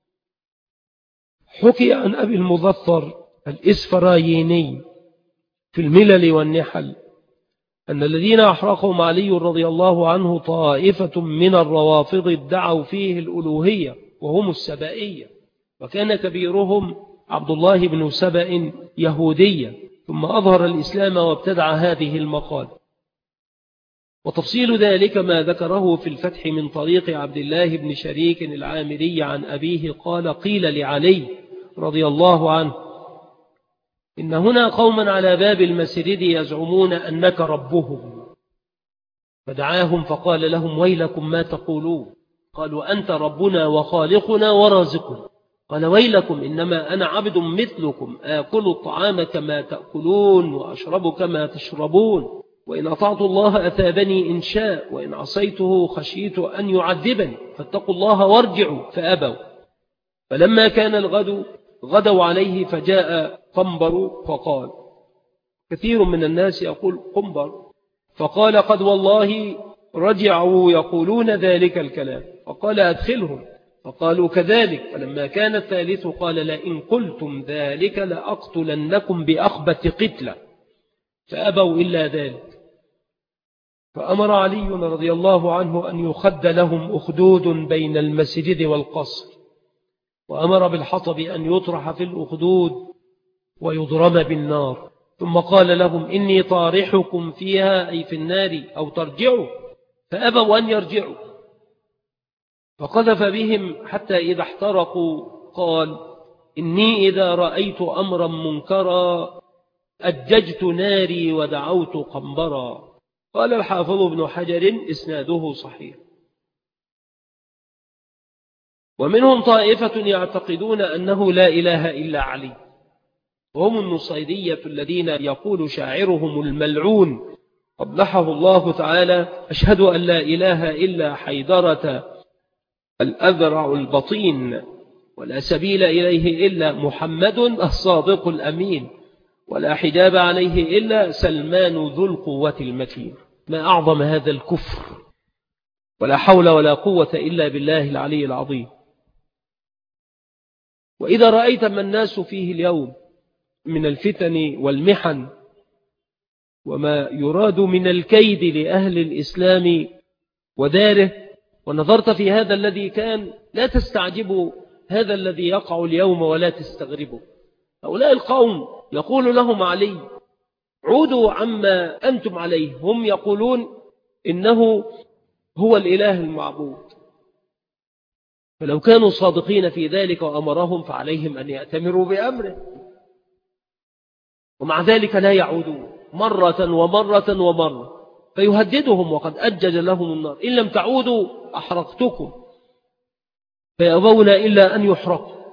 حكي عن أبي المظفر الإسفرايني في الملل والنحل أن الذين أحرقهم علي رضي الله عنه طائفة من الروافض ادعوا فيه الألوهية وهم السبائية، وكان كبيرهم عبد الله بن سبأ يهوديا، ثم أظهر الإسلام وابتدع هذه المقال. وتفصيل ذلك ما ذكره في الفتح من طريق عبد الله بن شريك العامري عن أبيه قال: قيل لعلي رضي الله عنه: إن هنا قوما على باب المسجد يزعمون أنك ربهم، فدعاهم فقال لهم: ويلكم ما تقولون؟ قالوا: أنت ربنا وخالقنا ورازقنا. قال: ويلكم، إنما أنا عبد مثلكم، آكل الطعام كما تأكلون وأشرب كما تشربون، وإن أطعت الله أثابني إن شاء، وإن عصيته خشيت أن يعذبني، فاتقوا الله وارجعوا. فأبوا. فلما كان الغد غدوا عليه، فجاء قنبر فقال، كثير من الناس يقول قنبر، فقال: قد والله رجعوا يقولون ذلك الكلام. فقال: أدخلهم. فقالوا: كذلك. فلما كان الثالث قال: لئن قلتم ذلك لأقتلنكم بأخبث قتلة. فأبوا إلا ذلك. فأمر علي رضي الله عنه أن يخد لهم أخدود بين المسجد والقصر، وأمر بالحطب أن يطرح في الأخدود ويضرم بالنار، ثم قال لهم: إني طارحكم فيها، أي في النار، أو ترجعوا. فأبوا أن يرجعوا، فقذف بهم حتى إذا احترقوا قال: إني إذا رأيت أمرا منكرا أججت ناري ودعوت قنبرا. قال الحافظ ابن حجر: إسناده صحيح. ومنهم طائفة يعتقدون أنه لا إله إلا علي، وهم النصيرية الذين يقول شاعرهم الملعون قبحه الله تعالى: أشهد أن لا إله إلا حيدرة الأذرع البطين، ولا سبيل إليه إلا محمد الصادق الأمين، ولا حجاب عليه إلا سلمان ذو القوة المتين. ما أعظم هذا الكفر، ولا حول ولا قوة إلا بالله العلي العظيم. وإذا رأيت ما الناس فيه اليوم من الفتن والمحن وما يراد من الكيد لأهل الإسلام وداره، ونظرت في هذا الذي كان، لا تستعجبوا هذا الذي يقع اليوم ولا تستغربوا. هؤلاء القوم يقول لهم علي عودوا عما أنتم عليه. هم يقولون إنه هو الإله المعبود، فلو كانوا صادقين في ذلك وأمرهم فعليهم أن يأتمروا بأمره، ومع ذلك لا يعودون مرة ومرة ومرة، فيهددهم وقد أجج لهم النار: إن لم تعودوا أحرقتكم، فيأبون إلا أن يحرقوا.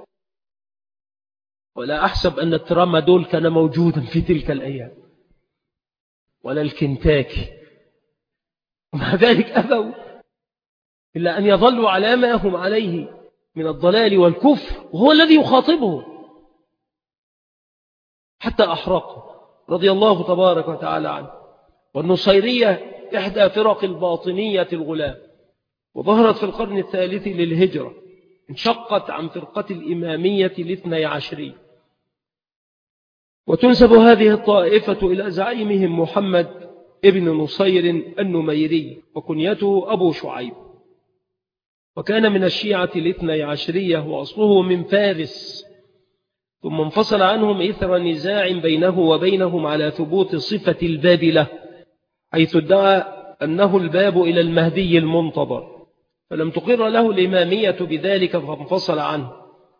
ولا أحسب أن الترامادول كان موجودا في تلك الأيام ولا الكنتاكي، ومع ذلك أبوا إلا أن يظلوا على ما هم عليه من الضلال والكفر، وهو الذي يخاطبه حتى أحرقه رضي الله تبارك وتعالى عنه. والنصيرية إحدى فرق الباطنية الغلاة، وظهرت في القرن الثالث للهجرة، انشقت عن فرقة الإمامية الاثني عشرية، وتنسب هذه الطائفة إلى زعيمهم محمد ابن نصير النميري، وكنيته أبو شعيب، وكان من الشيعة الاثني عشرية، وأصله من فارس، ثم انفصل عنهم إثر نزاع بينه وبينهم على ثبوت صفة الباب له، حيث ادعى أنه الباب إلى المهدي المنتظر، فلم تقر له الإمامية بذلك فانفصل عنه،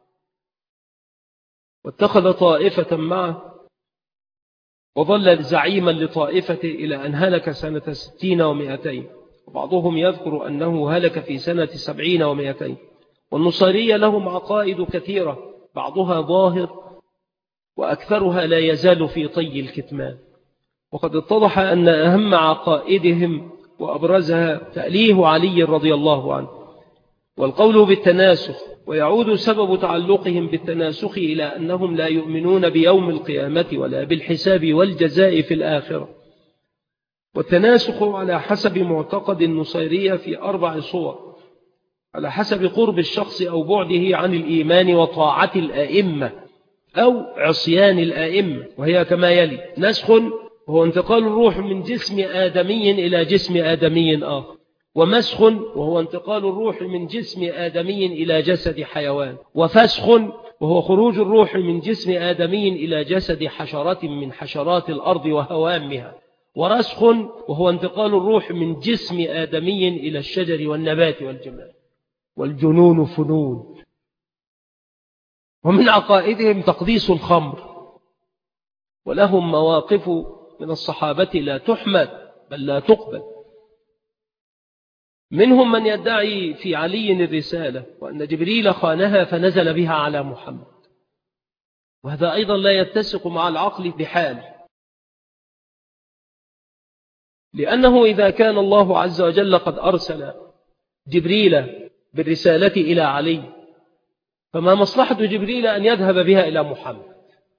واتخذ طائفة معه، وظل زعيما لطائفة إلى أن هلك سنة ستين ومئتين، وبعضهم يذكر أنه هلك في سنة سبعين ومئتين. والنصيرية لهم عقائد كثيرة، بعضها ظاهر وأكثرها لا يزال في طي الكتمان، وقد اتضح أن أهم عقائدهم وأبرزها تأليه علي رضي الله عنه والقول بالتناسخ، ويعود سبب تعلقهم بالتناسخ إلى أنهم لا يؤمنون بيوم القيامة ولا بالحساب والجزاء في الآخرة. والتناسخ على حسب معتقد النصيرية في أربع صور، على حسب قرب الشخص أو بعده عن الإيمان وطاعة الآئمة أو عصيان الآئمة، وهي كما يلي: نسخ وهو انتقال الروح من جسم آدمي إلى جسم آدمي آخر، ومسخ وهو انتقال الروح من جسم آدمي إلى جسد حيوان، وفسخ وهو خروج الروح من جسم آدمي إلى جسد حشرة من حشرات الأرض وهوامها، ورسخ وهو انتقال الروح من جسم آدمي إلى الشجر والنبات والجمال. والجنون فنون. ومن عقائدهم تقديس الخمر، ولهم مواقف من الصحابة لا تحمد بل لا تقبل. منهم من يدعي في علي الرسالة، وأن جبريل خانها فنزل بها على محمد، وهذا أيضا لا يتسق مع العقل بحال، لأنه إذا كان الله عز وجل قد أرسل جبريل بالرسالة إلى علي، فما مصلحة جبريل أن يذهب بها إلى محمد؟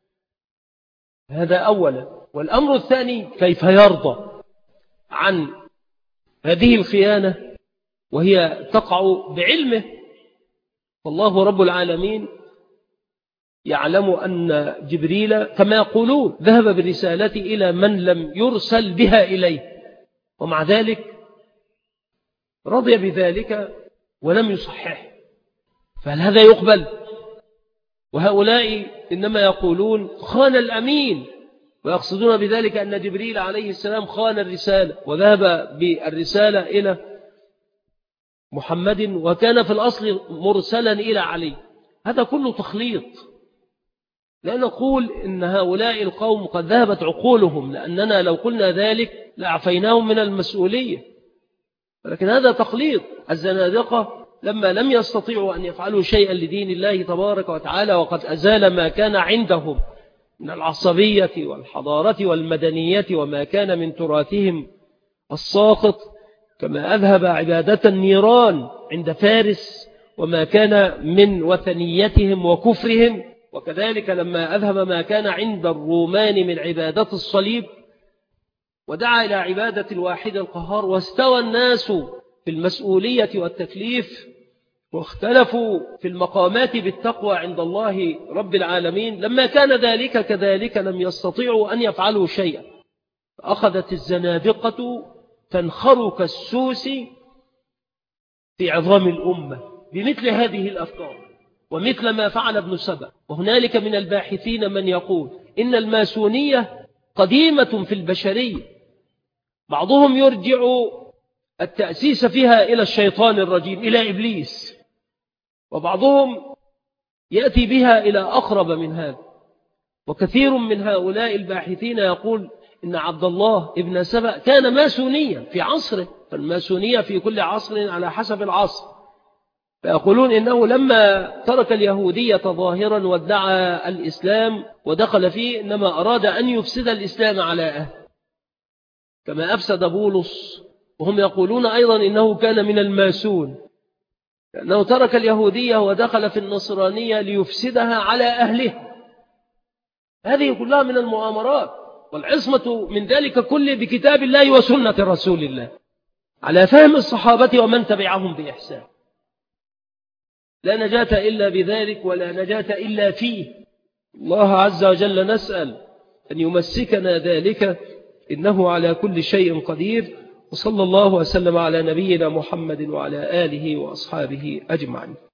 هذا أولا. والأمر الثاني: كيف يرضى عن هذه الخيانة وهي تقع بعلمه؟ فالله رب العالمين يعلم أن جبريل كما يقولون ذهب بالرسالة إلى من لم يرسل بها إليه، ومع ذلك رضي بذلك ولم يصحح، فهل هذا يقبل؟ وهؤلاء إنما يقولون خان الأمين، ويقصدون بذلك أن جبريل عليه السلام خان الرسالة وذهب بالرسالة إلى محمد، وكان في الأصل مرسلا إلى علي. هذا كله تخليط. لا نقول إن هؤلاء القوم قد ذهبت عقولهم، لأننا لو قلنا ذلك لعفيناهم من المسؤولية، ولكن هذا تخليط. الزنادقة لما لم يستطيعوا أن يفعلوا شيئا لدين الله تبارك وتعالى، وقد أزال ما كان عندهم من العصبية والحضارة والمدنية وما كان من تراثهم الساقط، كما أذهب عبادة النيران عند فارس وما كان من وثنيتهم وكفرهم، وكذلك لما أذهب ما كان عند الرومان من عبادة الصليب، ودعا إلى عبادة الواحد القهار، واستوى الناس في المسؤولية والتكليف، واختلفوا في المقامات بالتقوى عند الله رب العالمين. لما كان ذلك كذلك لم يستطيعوا أن يفعلوا شيئا، فأخذت الزنادقة تنخر كالسوس في عظام الأمة بمثل هذه الأفكار، ومثل ما فعل ابن سبأ. وهنالك من الباحثين من يقول إن الماسونية قديمة في البشرية، بعضهم يرجع التأسيس فيها إلى الشيطان الرجيم، إلى إبليس، وبعضهم يأتي بها إلى أقرب من هذا. وكثير من هؤلاء الباحثين يقول إن عبد الله ابن سبأ كان ماسونيا في عصره، فالماسونية في كل عصر على حسب العصر، فيقولون إنه لما ترك اليهودية ظاهرا وادعى الإسلام ودخل فيه، إنما أراد أن يفسد الإسلام على أهل، كما أفسد بولس. وهم يقولون أيضا إنه كان من الماسون، لأنه ترك اليهودية ودخل في النصرانية ليفسدها على أهله. هذه كلها من المؤامرات، والعصمة من ذلك كله بكتاب الله وسنة رسول الله على فهم الصحابة ومن تبعهم بإحسان. لا نجاة إلا بذلك، ولا نجاة إلا فيه. الله عز وجل نسأل أن يمسكنا ذلك، إنه على كل شيء قدير. وصلى الله وسلم على نبينا محمد وعلى آله وأصحابه أجمعين.